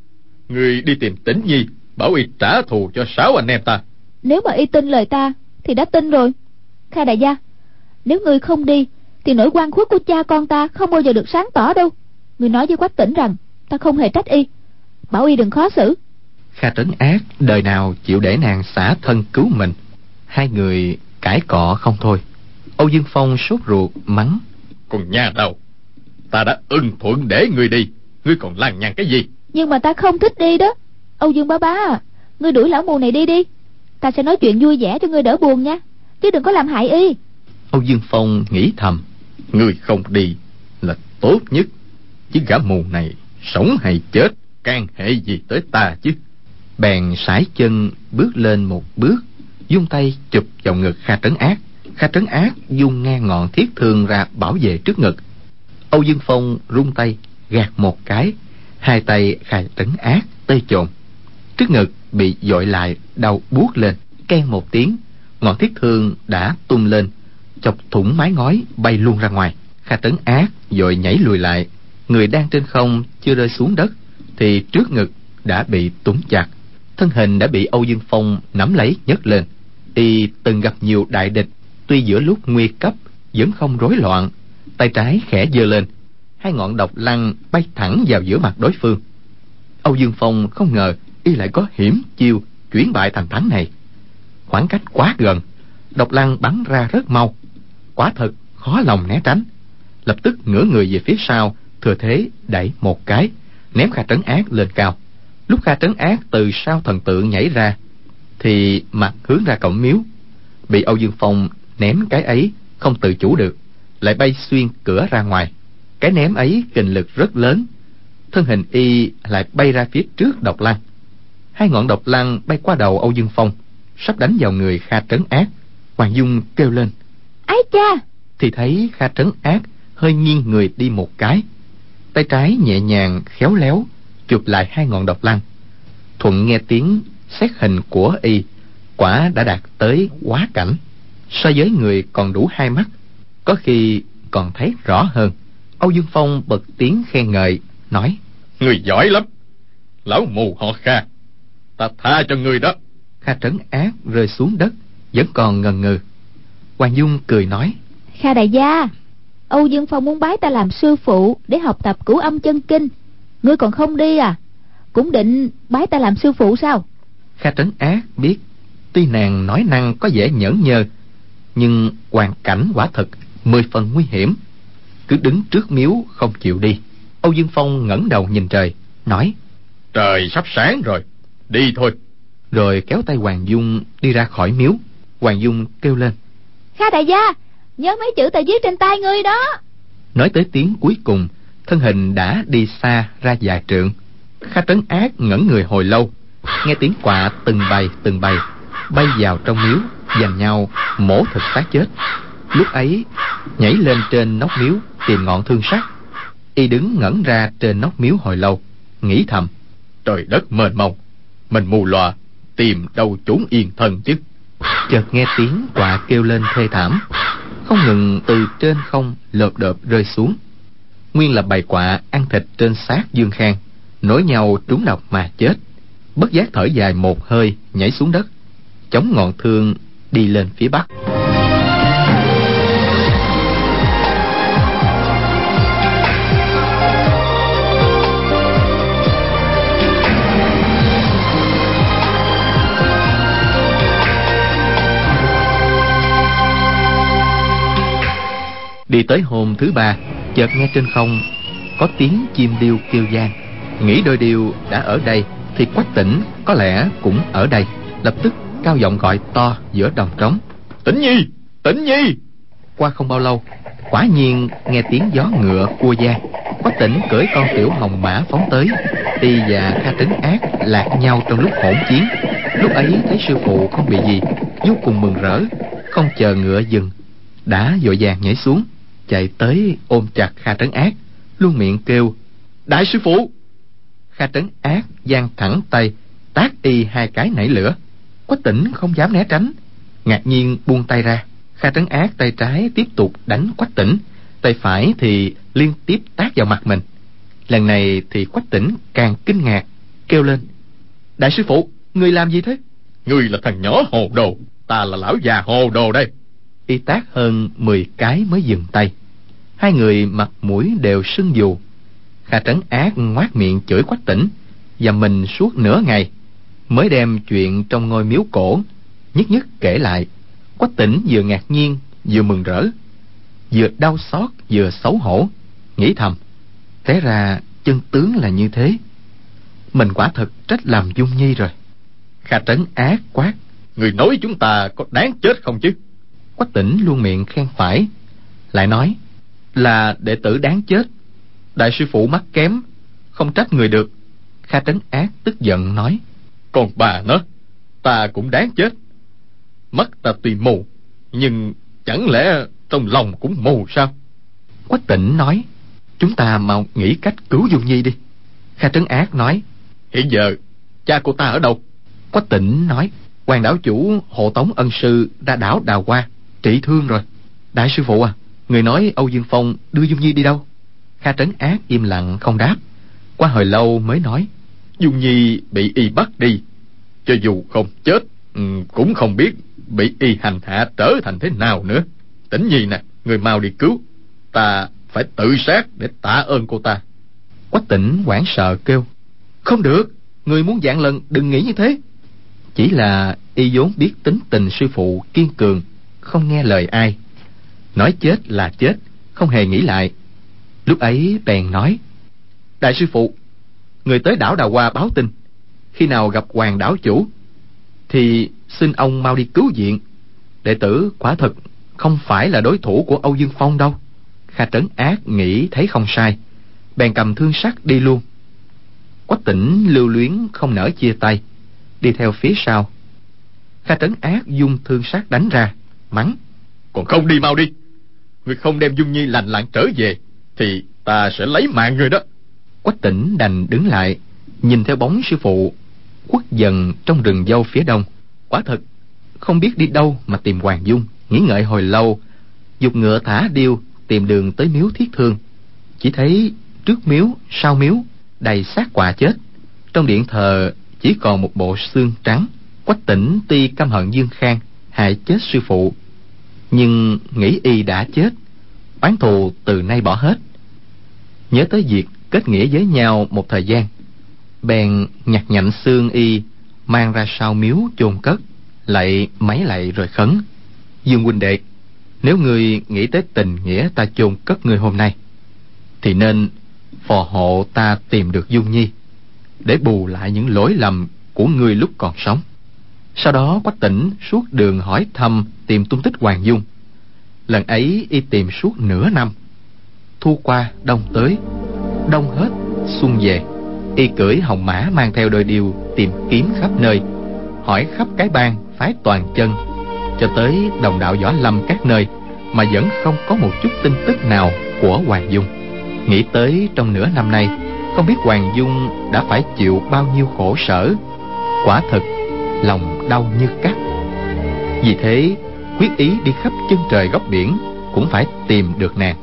Ngươi đi tìm Tĩnh Nhi, bảo y trả thù cho sáu anh em ta. Nếu mà y tin lời ta thì đã tin rồi. Kha đại gia, nếu ngươi không đi thì nỗi oan khuất của cha con ta không bao giờ được sáng tỏ đâu. Ngươi nói với Quách Tĩnh rằng ta không hề trách y, bảo y đừng khó xử. Kha Trấn Ác đời nào chịu để nàng xả thân cứu mình. Hai người cãi cọ không thôi. Âu Dương Phong sốt ruột mắng: Còn nhà đâu, ta đã ưng thuận để ngươi đi, ngươi còn lằng nhằng cái gì? Nhưng mà ta không thích đi đó. Âu Dương bá bá à, ngươi đuổi lão mù này đi đi, ta sẽ nói chuyện vui vẻ cho ngươi đỡ buồn nha, chứ đừng có làm hại y. Âu Dương Phong nghĩ thầm: Ngươi không đi là tốt nhất, chứ gã mù này sống hay chết can hệ gì tới ta chứ. Bèn sải chân bước lên một bước, dung tay chụp vào ngực Kha Trấn Ác. Kha Trấn Ác dung ngang ngọn thiết thương ra bảo vệ trước ngực. Âu Dương Phong rung tay gạt một cái, hai tay Kha Trấn Ác tê chồn, trước ngực bị dội lại, đau buốt lên. Keng một tiếng, ngọn thiết thương đã tung lên, chọc thủng mái ngói, bay luôn ra ngoài. Kha Trấn Ác vội nhảy lùi lại, người đang trên không chưa rơi xuống đất thì trước ngực đã bị túm chặt, thân hình đã bị Âu Dương Phong nắm lấy nhấc lên. Y từng gặp nhiều đại địch, tuy giữa lúc nguy cấp vẫn không rối loạn. Tay trái khẽ giơ lên, hai ngọn độc lăng bay thẳng vào giữa mặt đối phương. Âu Dương Phong không ngờ y lại có hiểm chiêu chuyển bại thành thắng này. Khoảng cách quá gần, độc lăng bắn ra rất mau, quả thật khó lòng né tránh. Lập tức ngửa người về phía sau, thừa thế đẩy một cái, ném Kha Trấn Ác lên cao. Lúc Kha Trấn Ác từ sau thần tượng nhảy ra thì mặt hướng ra cổng miếu, bị Âu Dương Phong ném cái ấy không tự chủ được, lại bay xuyên cửa ra ngoài. Cái ném ấy kình lực rất lớn, thân hình y lại bay ra phía trước độc lăng. Hai ngọn độc lăng bay qua đầu Âu Dương Phong, sắp đánh vào người Kha Trấn Ác. Hoàng Dung kêu lên: Ái cha! Thì thấy Kha Trấn Ác hơi nghiêng người đi một cái, tay trái nhẹ nhàng khéo léo chụp lại hai ngọn độc lăng. Thuận nghe tiếng xét hình của y, quả đã đạt tới quá cảnh. So với người còn đủ hai mắt, có khi còn thấy rõ hơn. Âu Dương Phong bật tiếng khen ngợi, nói: Người giỏi lắm, lão mù họ Kha, ta tha cho người đó. Kha Trấn Ác rơi xuống đất vẫn còn ngần ngừ. Hoàng Dung cười nói: Kha đại gia, Âu Dương Phong muốn bái ta làm sư phụ để học tập Cửu Âm Chân Kinh, ngươi còn không đi à? Cũng định bái ta làm sư phụ sao? Kha Trấn Ác biết tuy nàng nói năng có vẻ nhởn nhơ, nhưng hoàn cảnh quả thật mười phần nguy hiểm, cứ đứng trước miếu không chịu đi. Âu Dương Phong ngẩng đầu nhìn trời, nói: Trời sắp sáng rồi, đi thôi. Rồi kéo tay Hoàng Dung đi ra khỏi miếu. Hoàng Dung kêu lên: Kha đại gia, nhớ mấy chữ ta viết trên tay ngươi đó. Nói tới tiếng cuối cùng, thân hình đã đi xa ra vài trượng. Kha Trấn Ác ngẩn người hồi lâu, nghe tiếng quạ từng bầy từng bầy bay vào trong miếu, giành nhau mổ thịt xác chết. Lúc ấy nhảy lên trên nóc miếu tìm ngọn thương sắt. Y đứng ngẩn ra trên nóc miếu hồi lâu, nghĩ thầm: Trời đất mênh mông, mình mù lòa tìm đâu chốn yên thân chứ. Chợt nghe tiếng quạ kêu lên thê thảm, không ngừng từ trên không lợp đợp rơi xuống. Nguyên là bầy quạ ăn thịt trên xác Dương Khang, nối nhau trúng độc mà chết. Bất giác thở dài một hơi, nhảy xuống đất, chống ngọn thương đi lên phía bắc. Đi tới hôm thứ ba, chợt nghe trên không có tiếng chim điêu kêu vang. Nghĩ đôi điêu đã ở đây thì Quách Tĩnh có lẽ cũng ở đây. Lập tức cao giọng gọi to giữa đồng trống: Tĩnh Nhi, Tĩnh Nhi! Qua không bao lâu, quả nhiên nghe tiếng gió ngựa cua vang. Quách Tĩnh cưỡi con tiểu hồng mã phóng tới. Y và Kha Trấn Ác lạc nhau trong lúc hỗn chiến. Lúc ấy thấy sư phụ không bị gì, vô cùng mừng rỡ, không chờ ngựa dừng đã vội vàng nhảy xuống, chạy tới ôm chặt Kha Trấn Ác, luôn miệng kêu: Đại sư phụ! Kha Trấn Ác giang thẳng tay tát y hai cái nảy lửa. Quách Tĩnh không dám né tránh, ngạc nhiên buông tay ra. Kha Trấn Ác tay trái tiếp tục đánh Quách Tĩnh, tay phải thì liên tiếp tát vào mặt mình. Lần này thì Quách Tĩnh càng kinh ngạc, kêu lên: Đại sư phụ, người làm gì thế? Ngươi là thằng nhỏ hồ đồ, ta là lão già hồ đồ đây. Y tát hơn mười cái mới dừng tay. Hai người mặt mũi đều sưng vù. Kha Trấn Ác ngoác miệng chửi Quách Tỉnh và mình suốt nửa ngày, mới đem chuyện trong ngôi miếu cổ nhất nhất kể lại. Quách Tỉnh vừa ngạc nhiên vừa mừng rỡ, vừa đau xót vừa xấu hổ, nghĩ thầm: té ra chân tướng là như thế, mình quả thật trách làm Dung Nhi rồi. Kha Trấn Ác quát: Người nói chúng ta có đáng chết không chứ? Quách Tỉnh luôn miệng khen phải, lại nói: Là đệ tử đáng chết, đại sư phụ mắt kém, không trách người được. Kha Trấn Ác tức giận nói: Còn bà nó, ta cũng đáng chết. Mắt ta tuy mù, nhưng chẳng lẽ trong lòng cũng mù sao? Quách Tỉnh nói: Chúng ta mau nghĩ cách cứu Dung Nhi đi. Kha Trấn Ác nói: Hiện giờ cha cô ta ở đâu? Quách Tỉnh nói: Hoàng đảo chủ hộ tống ân sư ra đảo Đào Hoa trị thương rồi. Đại sư phụ à, người nói Âu Dương Phong đưa Dung Nhi đi đâu? Kha Trấn Ác im lặng không đáp. Qua hồi lâu mới nói: Dung Nhi bị y bắt đi, cho dù không chết, cũng không biết bị y hành hạ trở thành thế nào nữa. Tỉnh Nhi nè, người mau đi cứu, ta phải tự sát để tạ ơn cô ta. Quách Tỉnh hoảng sợ kêu: Không được, người muốn vạn lần đừng nghĩ như thế. Chỉ là y vốn biết tính tình sư phụ kiên cường, không nghe lời ai, nói chết là chết, không hề nghĩ lại. Lúc ấy bèn nói: Đại sư phụ, người tới đảo Đào Hoa báo tin, khi nào gặp Hoàng đảo chủ thì xin ông mau đi cứu viện. Đệ tử quả thật không phải là đối thủ của Âu Dương Phong đâu. Kha Trấn Ác nghĩ thấy không sai, bèn cầm thương sắt đi luôn. Quách Tỉnh lưu luyến không nỡ chia tay, đi theo phía sau. Kha Trấn Ác dung thương sắt đánh ra, mắng: Còn không đi mau đi, người không đem Dung Nhi lành lặn trở về thì ta sẽ lấy mạng người đó. Quách Tỉnh đành đứng lại, nhìn theo bóng sư phụ khuất dần trong rừng dâu phía đông. Quả thật không biết đi đâu mà tìm Hoàng Dung. Nghĩ ngợi hồi lâu, giục ngựa thả điêu tìm đường tới miếu Thiết Thương. Chỉ thấy trước miếu sau miếu đầy xác quạ chết, trong điện thờ chỉ còn một bộ xương trắng. Quách Tỉnh tuy căm hận Dương Khang hại chết sư phụ, nhưng nghĩ y đã chết, oán thù từ nay bỏ hết. Nhớ tới việc kết nghĩa với nhau một thời gian, bèn nhặt nhạnh xương y mang ra sau miếu chôn cất, lại mấy lại rồi khấn: Dương huynh đệ, nếu ngươi nghĩ tới tình nghĩa ta chôn cất ngươi hôm nay, thì nên phò hộ ta tìm được Dung Nhi, để bù lại những lỗi lầm của ngươi lúc còn sống. Sau đó Quách Tỉnh suốt đường hỏi thăm tìm tung tích Hoàng Dung. Lần ấy y tìm suốt nửa năm. Thu qua đông tới, đông hết xuân về, y cưỡi hồng mã mang theo đôi điêu tìm kiếm khắp nơi, hỏi khắp cái bang phái toàn chân, cho tới đồng đạo võ lâm các nơi, mà vẫn không có một chút tin tức nào của Hoàng Dung. Nghĩ tới trong nửa năm nay, không biết Hoàng Dung đã phải chịu bao nhiêu khổ sở, quả thực lòng đau như cắt. Vì thế quyết ý đi khắp chân trời góc biển, cũng phải tìm được nàng.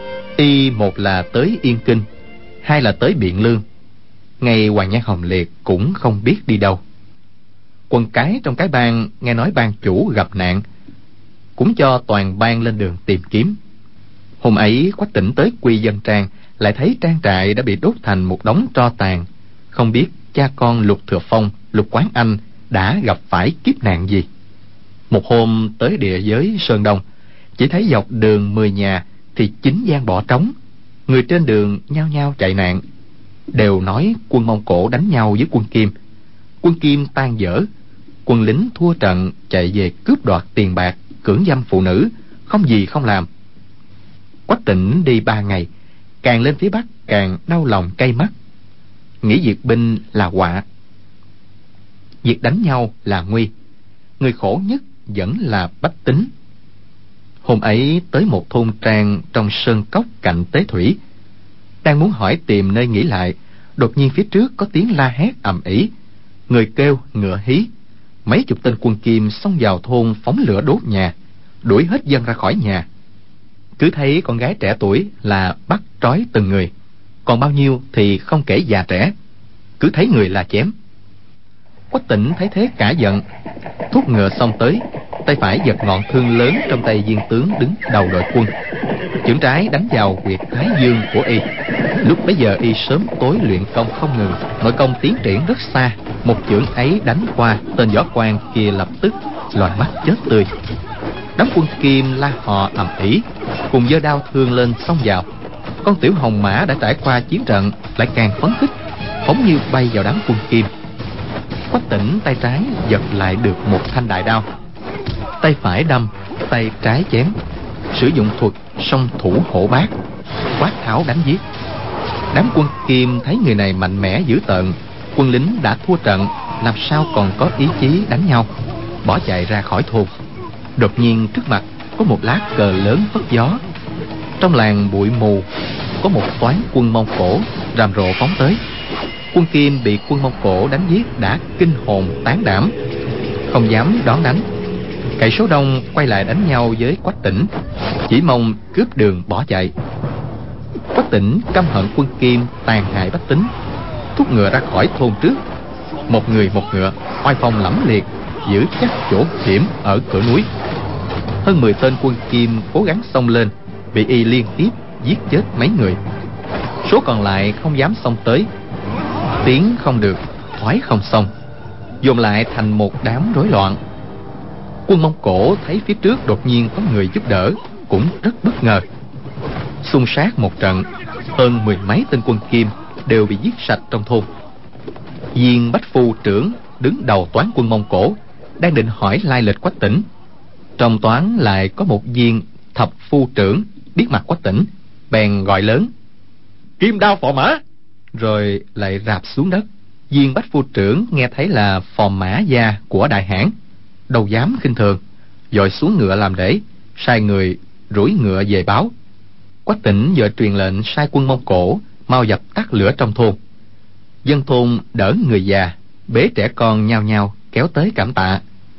Y một là tới Yên Kinh, hai là tới Biện Lương. Ngay Hoàng Nhan Hồng Liệt cũng không biết đi đâu. Quần cái trong cái bang nghe nói bang chủ gặp nạn, cũng cho toàn bang lên đường tìm kiếm. Hôm ấy Quách Tỉnh tới Quy Dân Trang, lại thấy trang trại đã bị đốt thành một đống tro tàn. Không biết cha con Lục Thừa Phong, Lục Quán Anh đã gặp phải kiếp nạn gì. Một hôm tới địa giới Sơn Đông, chỉ thấy dọc đường mười nhà thì chín gian bỏ trống. Người trên đường nhao nhao chạy nạn, đều nói quân Mông Cổ đánh nhau với quân Kim. Quân Kim tan dở, quân lính thua trận chạy về cướp đoạt tiền bạc, cưỡng dâm phụ nữ, không gì không làm. Quách Tỉnh đi ba ngày, càng lên phía bắc càng đau lòng cay mắt. Nghĩ việc binh là họa, việc đánh nhau là nguy, người khổ nhất vẫn là bách tính. Hôm ấy tới một thôn trang trong sơn cốc cạnh tế thủy, đang muốn hỏi tìm nơi nghỉ lại, đột nhiên phía trước có tiếng la hét ầm ĩ, người kêu ngựa hí. Mấy chục tên quân Kim xông vào thôn phóng lửa đốt nhà, đuổi hết dân ra khỏi nhà. Cứ thấy con gái trẻ tuổi là bắt trói từng người, còn bao nhiêu thì không kể già trẻ. cứ thấy người là chém. Quách Tĩnh thấy thế cả giận, thúc ngựa xông tới, tay phải giật ngọn thương lớn trong tay viên tướng đứng đầu đội quân, chưởng trái đánh vào huyệt thái dương của y. Lúc bấy giờ y sớm tối luyện công không ngừng, nội công tiến triển rất xa. Một chưởng ấy đánh qua, tên võ quan kia lập tức loài mắt chết tươi. Đám quân Kim la hò ầm ĩ, cùng giơ đao thương lên xông vào. Con tiểu hồng mã đã trải qua chiến trận lại càng phấn khích, phóng như bay vào đám quân Kim. Quách Tĩnh tay trái giật lại được một thanh đại đao, tay phải đâm, tay trái chém, sử dụng thuật song thủ hổ bát, quát tháo đánh giết. Đám quân Kim thấy người này mạnh mẽ dữ tợn, quân lính đã thua trận, làm sao còn có ý chí đánh nhau, bỏ chạy ra khỏi thôn. Đột nhiên trước mặt có một lá cờ lớn phất gió. Trong làng bụi mù có một toán quân Mông Cổ rầm rộ phóng tới. Quân Kim bị quân Mông Cổ đánh giết đã kinh hồn tán đảm, không dám đón đánh, cậy số đông quay lại đánh nhau với Quách Tĩnh, chỉ mong cướp đường bỏ chạy. Quách Tĩnh căm hận quân Kim tàn hại bách tính, thúc ngựa ra khỏi thôn trước. Một người một ngựa, oai phong lẫm liệt, giữ chắc chỗ hiểm ở cửa núi. Hơn mười tên quân Kim cố gắng xông lên, bị y liên tiếp giết chết mấy người. Số còn lại không dám xông tới, tiến không được, thoái không xong, dồn lại thành một đám rối loạn. Quân Mông Cổ thấy phía trước đột nhiên có người giúp đỡ, cũng rất bất ngờ. Xung sát một trận, hơn mười mấy tên quân Kim đều bị giết sạch trong thôn. Viên Bách Phu trưởng đứng đầu toán quân Mông Cổ đang định hỏi lai lịch Quách Tĩnh. Trong toán lại có một viên Thập Phu trưởng biết mặt Quách Tĩnh, bèn gọi lớn: Kim đao phò mã! Rồi lại rạp xuống đất. Viên Bách Phu trưởng nghe thấy là phò mã gia của đại hãn, đâu dám khinh thường, vội xuống ngựa làm lễ, sai người rủi ngựa về báo. Quách Tĩnh vừa truyền lệnh sai quân Mông Cổ mau dập tắt lửa trong thôn. Dân thôn đỡ người già, bế trẻ con nhao nhao kéo tới cảm tạ.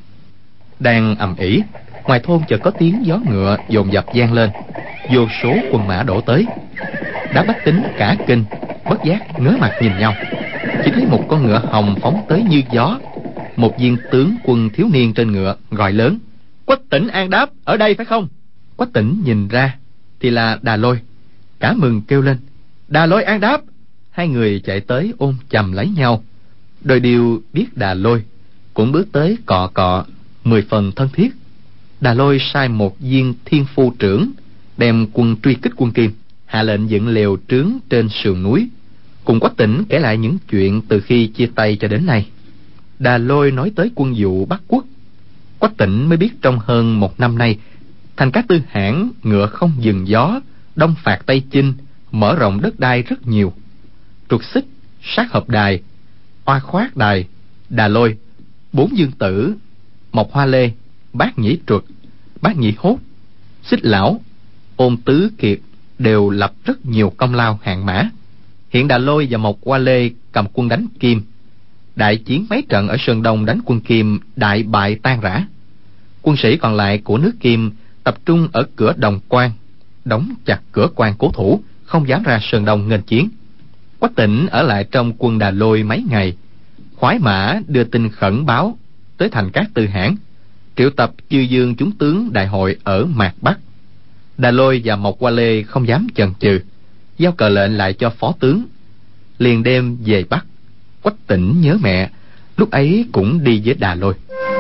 Đang ầm ĩ, ngoài thôn chợt có tiếng gió ngựa dồn dập vang lên, vô số quân mã đổ tới. Đám bách tính cả kinh, bất giác ngớ mặt nhìn nhau. Chỉ thấy một con ngựa hồng phóng tới như gió. Một viên tướng quân thiếu niên trên ngựa gọi lớn: Quách Tĩnh An Đáp ở đây phải không? Quách Tĩnh nhìn ra thì là Đà Lôi, cả mừng kêu lên: Đà Lôi An Đáp! Hai người chạy tới ôm chầm lấy nhau. Đôi điều biết Đà Lôi, cũng bước tới cọ cọ, mười phần thân thiết. Đà Lôi sai một viên Thiên Phu trưởng đem quân truy kích quân Kim, hạ lệnh dựng lều trướng trên sườn núi, cùng Quách Tĩnh kể lại những chuyện từ khi chia tay cho đến nay. Đà Lôi nói tới quân vụ Bắc Quốc. Quách Tĩnh mới biết trong hơn một năm nay, thành các tư hãn ngựa không dừng gió, đông phạt tây chinh, mở rộng đất đai rất nhiều. Trục Xích, Sát Hợp Đài, Oa Khoát Đài, Đà Lôi, Bốn Dương Tử, Mộc Hoa Lê, Bát Nhĩ Truật, Bát Nhĩ Hốt, Xích Lão, Ôn Tứ Kiệt đều lập rất nhiều công lao hạng mã. Hiện Đà Lôi và Mộc Hoa Lê cầm quân đánh Kim, đại chiến mấy trận ở Sơn Đông đánh quân Kim đại bại tan rã. Quân sĩ còn lại của nước Kim tập trung ở cửa Đồng Quan, đóng chặt cửa quan cố thủ, không dám ra Sơn Đông nghênh chiến. Quách Tĩnh ở lại trong quân Đà Lôi mấy ngày, khoái mã đưa tin khẩn báo tới thành các tư hãn, triệu tập chư dương chúng tướng đại hội ở Mạc Bắc. Đà Lôi và Mộc Hoa Lê không dám chần chừ, giao cờ lệnh lại cho phó tướng, liền đêm về Bắc. Quách Tĩnh nhớ mẹ, lúc ấy cũng đi với Đà Lôi.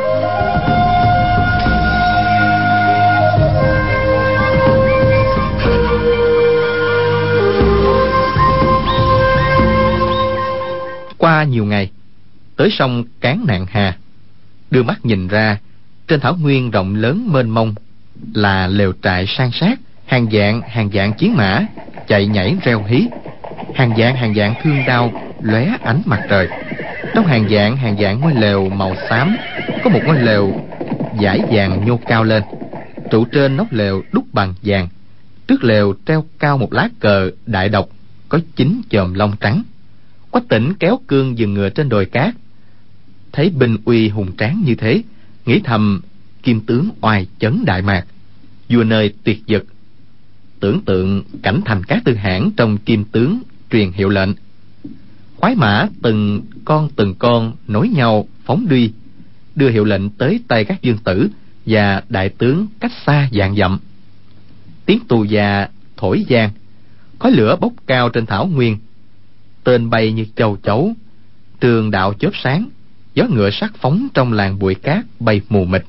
Qua nhiều ngày, tới sông Cán Nạn Hà, đưa mắt nhìn ra, trên thảo nguyên rộng lớn mênh mông là lều trại san sát, hàng vạn hàng vạn chiến mã chạy nhảy reo hí, hàng vạn hàng vạn thương đao lóe ánh mặt trời. Trong hàng vạn hàng vạn ngôi lều màu xám, có một ngôi lều dải vàng nhô cao lên, trụ trên nóc lều đúc bằng vàng. Trước lều treo cao một lá cờ đại độc có chín chòm lông trắng. Quách Tĩnh kéo cương dừng ngựa trên đồi cát, thấy binh uy hùng tráng như thế, nghĩ thầm kim tướng oai chấn Đại Mạc, vua nơi tuyệt dực. Tưởng tượng cảnh thành các tư hãn trong kim tướng truyền hiệu lệnh. khoái mã từng con từng con nối nhau phóng đi, đưa hiệu lệnh tới tay các dương tử và đại tướng cách xa vạn dặm. Tiếng tù già thổi vang, khói lửa bốc cao trên thảo nguyên, tên bay như châu chấu, trường đạo chớp sáng, gió ngựa sắc phóng trong làn bụi cát bay mù mịt.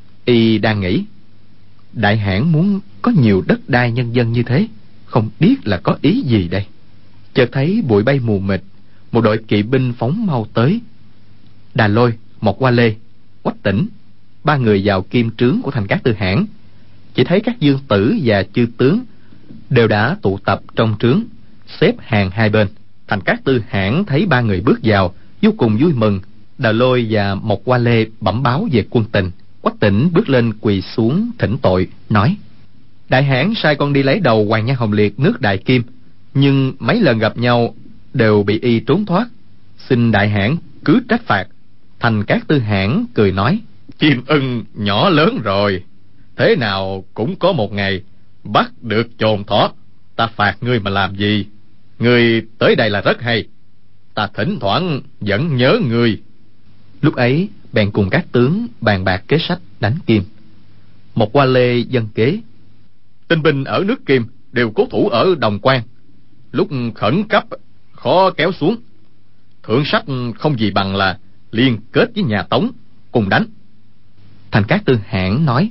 Y đang nghĩ, đại hãn muốn có nhiều đất đai nhân dân như thế, không biết là có ý gì đây. Chợt thấy bụi bay mù mịt, một đội kỵ binh phóng mau tới. Đà Lôi, Mộc Qua Lê, Quách Tĩnh, ba người vào kim trướng của thành Cát Tư Hãn. Chỉ thấy các dương tử và chư tướng đều đã tụ tập trong trướng, xếp hàng hai bên. Thành Cát Tư Hãn thấy ba người bước vào, vô cùng vui mừng. Đà Lôi và Mộc Qua Lê bẩm báo về quân tình. Quách Tĩnh bước lên quỳ xuống thỉnh tội, nói: đại hãn sai con đi lấy đầu Hoàng Nhan Hồng Liệt nước Đại Kim, nhưng mấy lần gặp nhau đều bị y trốn thoát, xin đại hãn cứ trách phạt. Thành Cát Tư Hãn cười nói: chim ưng nhỏ lớn rồi, thế nào cũng có một ngày bắt được chồn thỏ. Ta phạt ngươi mà làm gì? Ngươi tới đây là rất hay, ta thỉnh thoảng vẫn nhớ ngươi. Lúc ấy bèn cùng các tướng bàn bạc kế sách đánh Kim. Một Qua Lê dân kế: tinh binh ở nước Kim đều cố thủ ở Đồng Quan, lúc khẩn cấp khó kéo xuống. Thượng sách không gì bằng là liên kết với nhà Tống cùng đánh. Thành Cát Tư Hãn nói: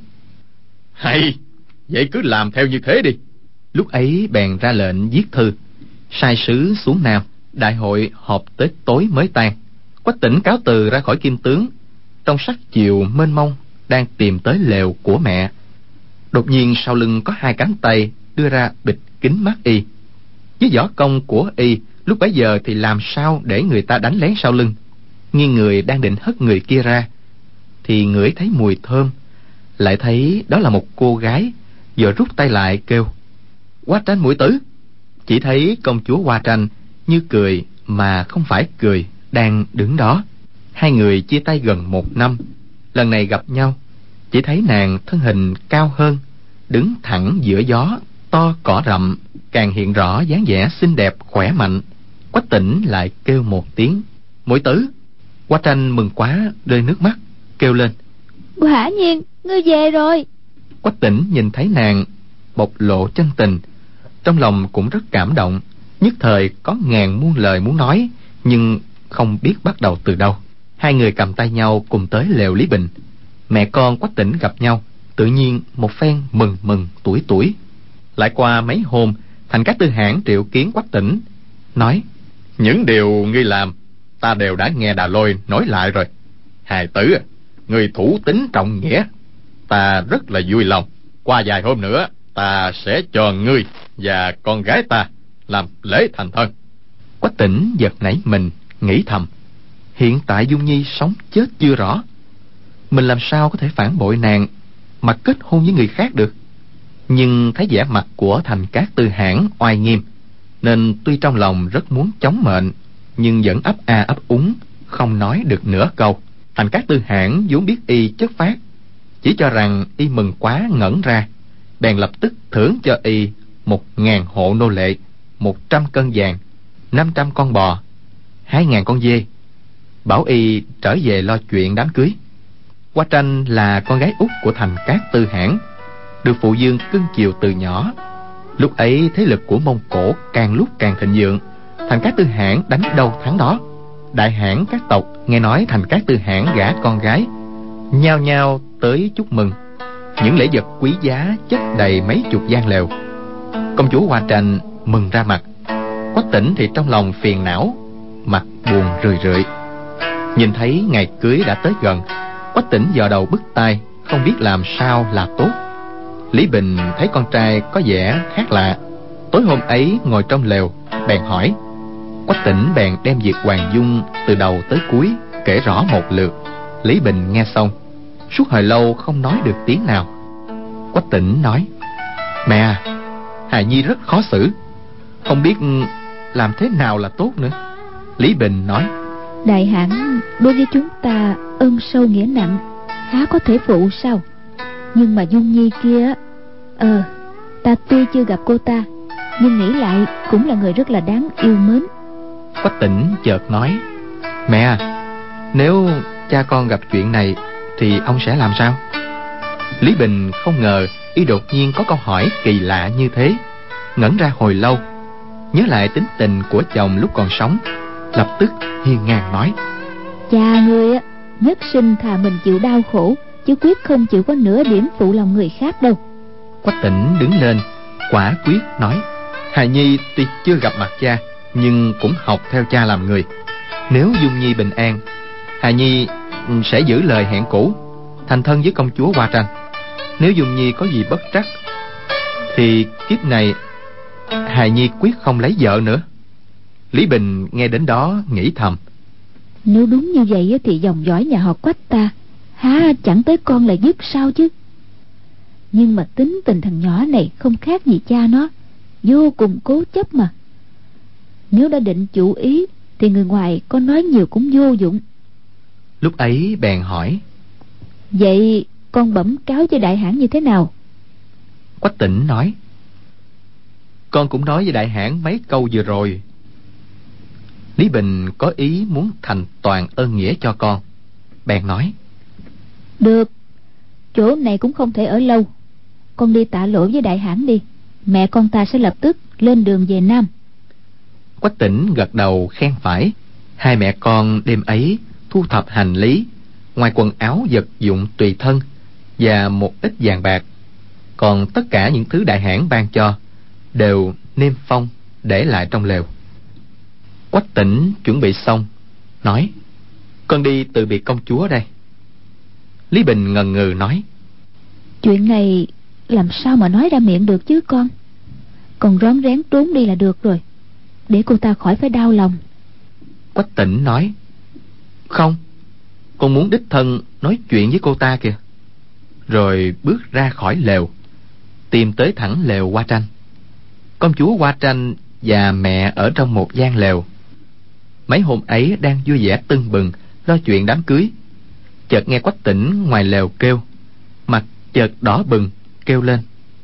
hay, vậy cứ làm theo như thế đi. Lúc ấy bèn ra lệnh viết thư, sai sứ xuống Nam. Đại hội họp tới tối mới tan. Quách Tĩnh cáo từ ra khỏi kim tướng, trong sắc chiều mênh mông, đang tìm tới lều của mẹ. Đột nhiên sau lưng có hai cánh tay đưa ra bịt kín mắt y. Với võ công của y lúc bấy giờ thì làm sao để người ta đánh lén sau lưng. Nghiêng người đang định hất người kia ra, thì ngửi thấy mùi thơm, lại thấy đó là một cô gái, vừa rút tay lại kêu: Hoa Tranh muội tử. Chỉ thấy công chúa Hoa Tranh như cười mà không phải cười, đang đứng đó. Hai người chia tay gần một năm, lần này gặp nhau, chỉ thấy nàng thân hình cao hơn, đứng thẳng giữa gió to cỏ rậm, càng hiện rõ dáng vẻ xinh đẹp khỏe mạnh. Quách Tĩnh lại kêu một tiếng: muội tử. Hoa Tranh mừng quá rơi nước mắt, kêu lên: quả nhiên ngươi về rồi. Quách Tĩnh nhìn thấy nàng bộc lộ chân tình, trong lòng cũng rất cảm động, nhất thời có ngàn muôn lời muốn nói, nhưng không biết bắt đầu từ đâu. Hai người cầm tay nhau cùng tới lều Lý Bình. Mẹ con Quách Tĩnh gặp nhau, tự nhiên một phen mừng mừng tuổi tuổi. Lại qua mấy hôm, Thành Cát Tư Hãn triệu kiến Quách Tĩnh, nói: những điều ngươi làm ta đều đã nghe Đà Lôi nói lại rồi. Hài tử, ngươi thủ tín trọng nghĩa, ta rất là vui lòng. Qua vài hôm nữa, ta sẽ cho ngươi và con gái ta làm lễ thành thân. Quách Tĩnh giật nảy mình, nghĩ thầm: hiện tại Dung Nhi sống chết chưa rõ, mình làm sao có thể phản bội nàng mà kết hôn với người khác được. Nhưng thấy vẻ mặt của Thành Cát Tư Hãn oai nghiêm, nên tuy trong lòng rất muốn chống mệnh, nhưng vẫn ấp a ấp úng, không nói được nửa câu. Thành Cát Tư Hãn vốn biết y chất phát, chỉ cho rằng y mừng quá ngẩn ra, bèn lập tức thưởng cho y một ngàn hộ nô lệ, một trăm cân vàng, năm trăm con bò, hai ngàn con dê, bảo y trở về lo chuyện đám cưới. Hoa Tranh là con gái út của Thành Cát Tư Hãn, được phụ vương cưng chiều từ nhỏ. Lúc ấy thế lực của Mông Cổ càng lúc càng thịnh vượng, Thành Cát Tư Hãn đánh đâu thắng đó. Đại hãn các tộc nghe nói Thành Cát Tư Hãn gả con gái, nhao nhao tới chúc mừng. Những lễ vật quý giá chất đầy mấy chục gian lều. Công chúa Hoa Tranh mừng ra mặt, Quách Tĩnh thì trong lòng phiền não, mặt buồn rười rượi. Nhìn thấy ngày cưới đã tới gần, Quách Tĩnh dò đầu bứt tai, không biết làm sao là tốt. Lý Bình thấy con trai có vẻ khác lạ, tối hôm ấy ngồi trong lều bèn hỏi. Quách Tĩnh bèn đem việc Hoàng Dung từ đầu tới cuối kể rõ một lượt. Lý Bình nghe xong, suốt hồi lâu không nói được tiếng nào. Quách Tĩnh nói: mẹ à, hài nhi rất khó xử, không biết làm thế nào là tốt nữa. Lý Bình nói: đại hãn đối với chúng ta ân sâu nghĩa nặng, há có thể phụ sao? Nhưng mà Dung Nhi kia, ờ ta tuy chưa gặp cô ta, nhưng nghĩ lại cũng là người rất là đáng yêu mến. Quách Tỉnh chợt nói: Mẹ à, nếu cha con gặp chuyện này thì ông sẽ làm sao? Lý Bình không ngờ y đột nhiên có câu hỏi kỳ lạ như thế, ngẩn ra hồi lâu, nhớ lại tính tình của chồng lúc còn sống, lập tức hiên ngang nói: Cha ngươi á, nhất sinh thà mình chịu đau khổ, chứ quyết không chịu có nửa điểm phụ lòng người khác đâu. Quách Tỉnh đứng lên, quả quyết nói: Hài Nhi tuy chưa gặp mặt cha, nhưng cũng học theo cha làm người. Nếu Dung Nhi bình an, Hài Nhi sẽ giữ lời hẹn cũ, thành thân với công chúa Hoa Tranh. Nếu Dung Nhi có gì bất trắc, thì kiếp này Hài Nhi quyết không lấy vợ nữa. Lý Bình nghe đến đó nghĩ thầm: Nếu đúng như vậy thì dòng dõi nhà họ Quách ta há chẳng tới con là dứt sao chứ. Nhưng mà tính tình thằng nhỏ này không khác gì cha nó, vô cùng cố chấp mà. Nếu đã định chủ ý thì người ngoài có nói nhiều cũng vô dụng. Lúc ấy bèn hỏi: Vậy con bẩm cáo với đại hãn như thế nào? Quách Tỉnh nói: Con cũng nói với đại hãn mấy câu vừa rồi. Lý Bình có ý muốn thành toàn ơn nghĩa cho con, bèn nói: Được, chỗ này cũng không thể ở lâu, con đi tạ lỗi với đại hãn đi. Mẹ con ta sẽ lập tức lên đường về Nam. Quách Tỉnh gật đầu khen phải. Hai mẹ con đêm ấy thu thập hành lý, ngoài quần áo vật dụng tùy thân và một ít vàng bạc, còn tất cả những thứ đại hãn ban cho đều niêm phong để lại trong lều. Quách Tỉnh chuẩn bị xong, nói: Con đi từ biệt công chúa đây. Lý Bình ngần ngừ nói: Chuyện này làm sao mà nói ra miệng được chứ con. Con rón rén trốn đi là được rồi, để cô ta khỏi phải đau lòng. Quách Tỉnh nói: Không, con muốn đích thân nói chuyện với cô ta kìa. Rồi bước ra khỏi lều, tìm tới thẳng lều Hoa Tranh. Công chúa Hoa Tranh và mẹ ở trong một gian lều. Mấy hôm ấy đang vui vẻ tưng bừng lo chuyện đám cưới. Chợt nghe Quách Tỉnh ngoài lều kêu, mặt chợt đỏ bừng, kêu lên: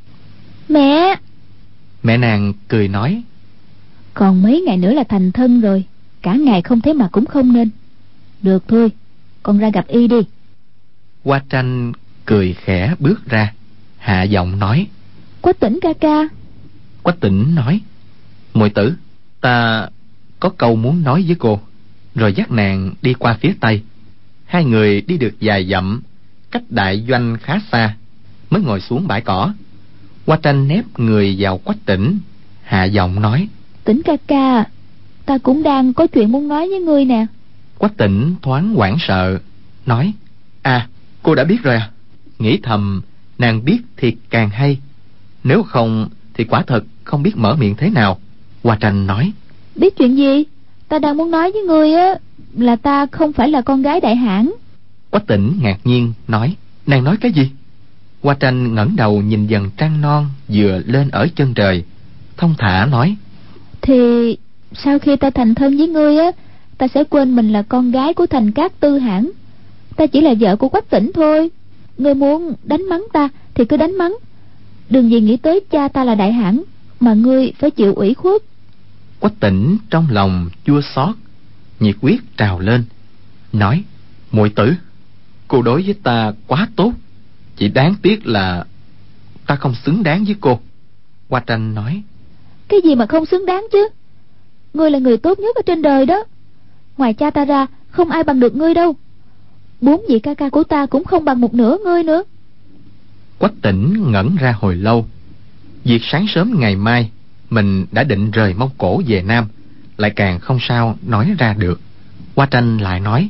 Mẹ! Mẹ nàng cười nói: Còn mấy ngày nữa là thành thân rồi, cả ngày không thấy mặt cũng không nên. Được thôi, con ra gặp y đi. Hoa Tranh cười khẽ bước ra, hạ giọng nói: Quách Tỉnh ca ca. Quách Tỉnh nói: Muội tử, ta có câu muốn nói với cô. Rồi dắt nàng đi qua phía tây. Hai người đi được vài dặm, cách đại doanh khá xa, mới ngồi xuống bãi cỏ. Hoa Tranh nép người vào Quách Tỉnh, hạ giọng nói: Tỉnh ca ca, ta cũng đang có chuyện muốn nói với ngươi nè. Quách Tỉnh thoáng hoảng sợ, nói: À, cô đã biết rồi à? Nghĩ thầm, nàng biết thì càng hay, nếu không thì quả thật không biết mở miệng thế nào. Hoa Tranh nói: Biết chuyện gì? Ta đang muốn nói với ngươi á, là ta không phải là con gái đại hãn. Quách Tỉnh ngạc nhiên nói: Nàng nói cái gì? Hoa Tranh ngẩng đầu nhìn dần trăng non vừa lên ở chân trời, thông thả nói: Thì sau khi ta thành thân với ngươi á, ta sẽ quên mình là con gái của Thành Cát Tư hãn. Ta chỉ là vợ của Quách Tỉnh thôi. Ngươi muốn đánh mắng ta thì cứ đánh mắng, đừng vì nghĩ tới cha ta là đại hãn mà ngươi phải chịu ủy khuất. Quách Tỉnh trong lòng chua xót, nhiệt huyết trào lên, nói: Muội tử, cô đối với ta quá tốt, chỉ đáng tiếc là ta không xứng đáng với cô. Hoa Tranh nói: Cái gì mà không xứng đáng chứ? Ngươi là người tốt nhất ở trên đời đó. Ngoài cha ta ra không ai bằng được ngươi đâu. Bốn vị ca ca của ta cũng không bằng một nửa ngươi nữa. Quách Tỉnh ngẩn ra hồi lâu. Việc sáng sớm ngày mai mình đã định rời Mông Cổ về Nam, lại càng không sao nói ra được. Hoa Tranh lại nói: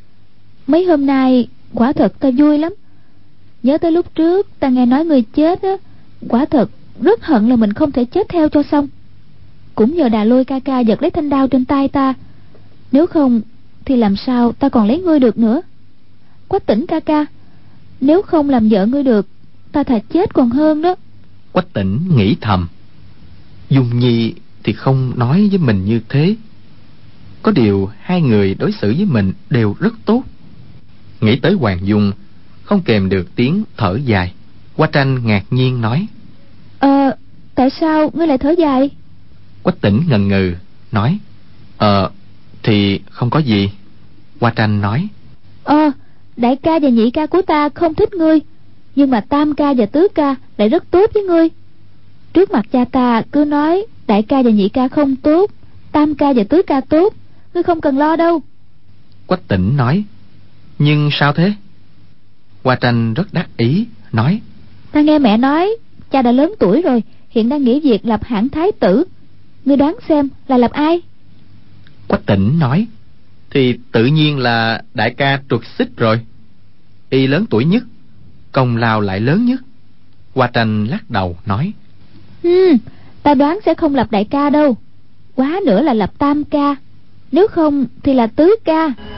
Mấy hôm nay quả thật ta vui lắm. Nhớ tới lúc trước ta nghe nói người chết á, quả thật rất hận là mình không thể chết theo cho xong. Cũng nhờ Đà Lôi ca ca giật lấy thanh đao trên tay ta, nếu không thì làm sao ta còn lấy ngươi được nữa. Quách Tỉnh ca ca, nếu không làm vợ ngươi được, ta thà chết còn hơn đó. Quách Tỉnh nghĩ thầm, Dung Nhi thì không nói với mình như thế. Có điều hai người đối xử với mình đều rất tốt. Nghĩ tới Hoàng Dung, không kèm được tiếng thở dài. Hoa Tranh ngạc nhiên nói: Ờ, tại sao ngươi lại thở dài? Quách Tỉnh ngần ngừ nói: Ờ thì không có gì. Hoa Tranh nói. Ờ đại ca và nhị ca của ta không thích ngươi, nhưng mà tam ca và tứ ca lại rất tốt với ngươi. Trước mặt cha ta cứ nói đại ca và nhị ca không tốt, tam ca và tứ ca tốt, ngươi không cần lo đâu. Quách Tĩnh nói. Nhưng sao thế? Hoa Tranh rất đắc ý nói. Ta nghe mẹ nói cha đã lớn tuổi rồi, hiện đang nghỉ việc lập hãng thái tử. Ngươi đoán xem là lập ai? Quách Tĩnh nói. Thì tự nhiên là đại ca Truật Xích rồi. Y lớn tuổi nhất, công lao lại lớn nhất. Hoa Tranh lắc đầu nói. Ừ, ta đoán sẽ không lập đại ca đâu, quá nữa là lập tam ca, nếu không thì là tứ ca.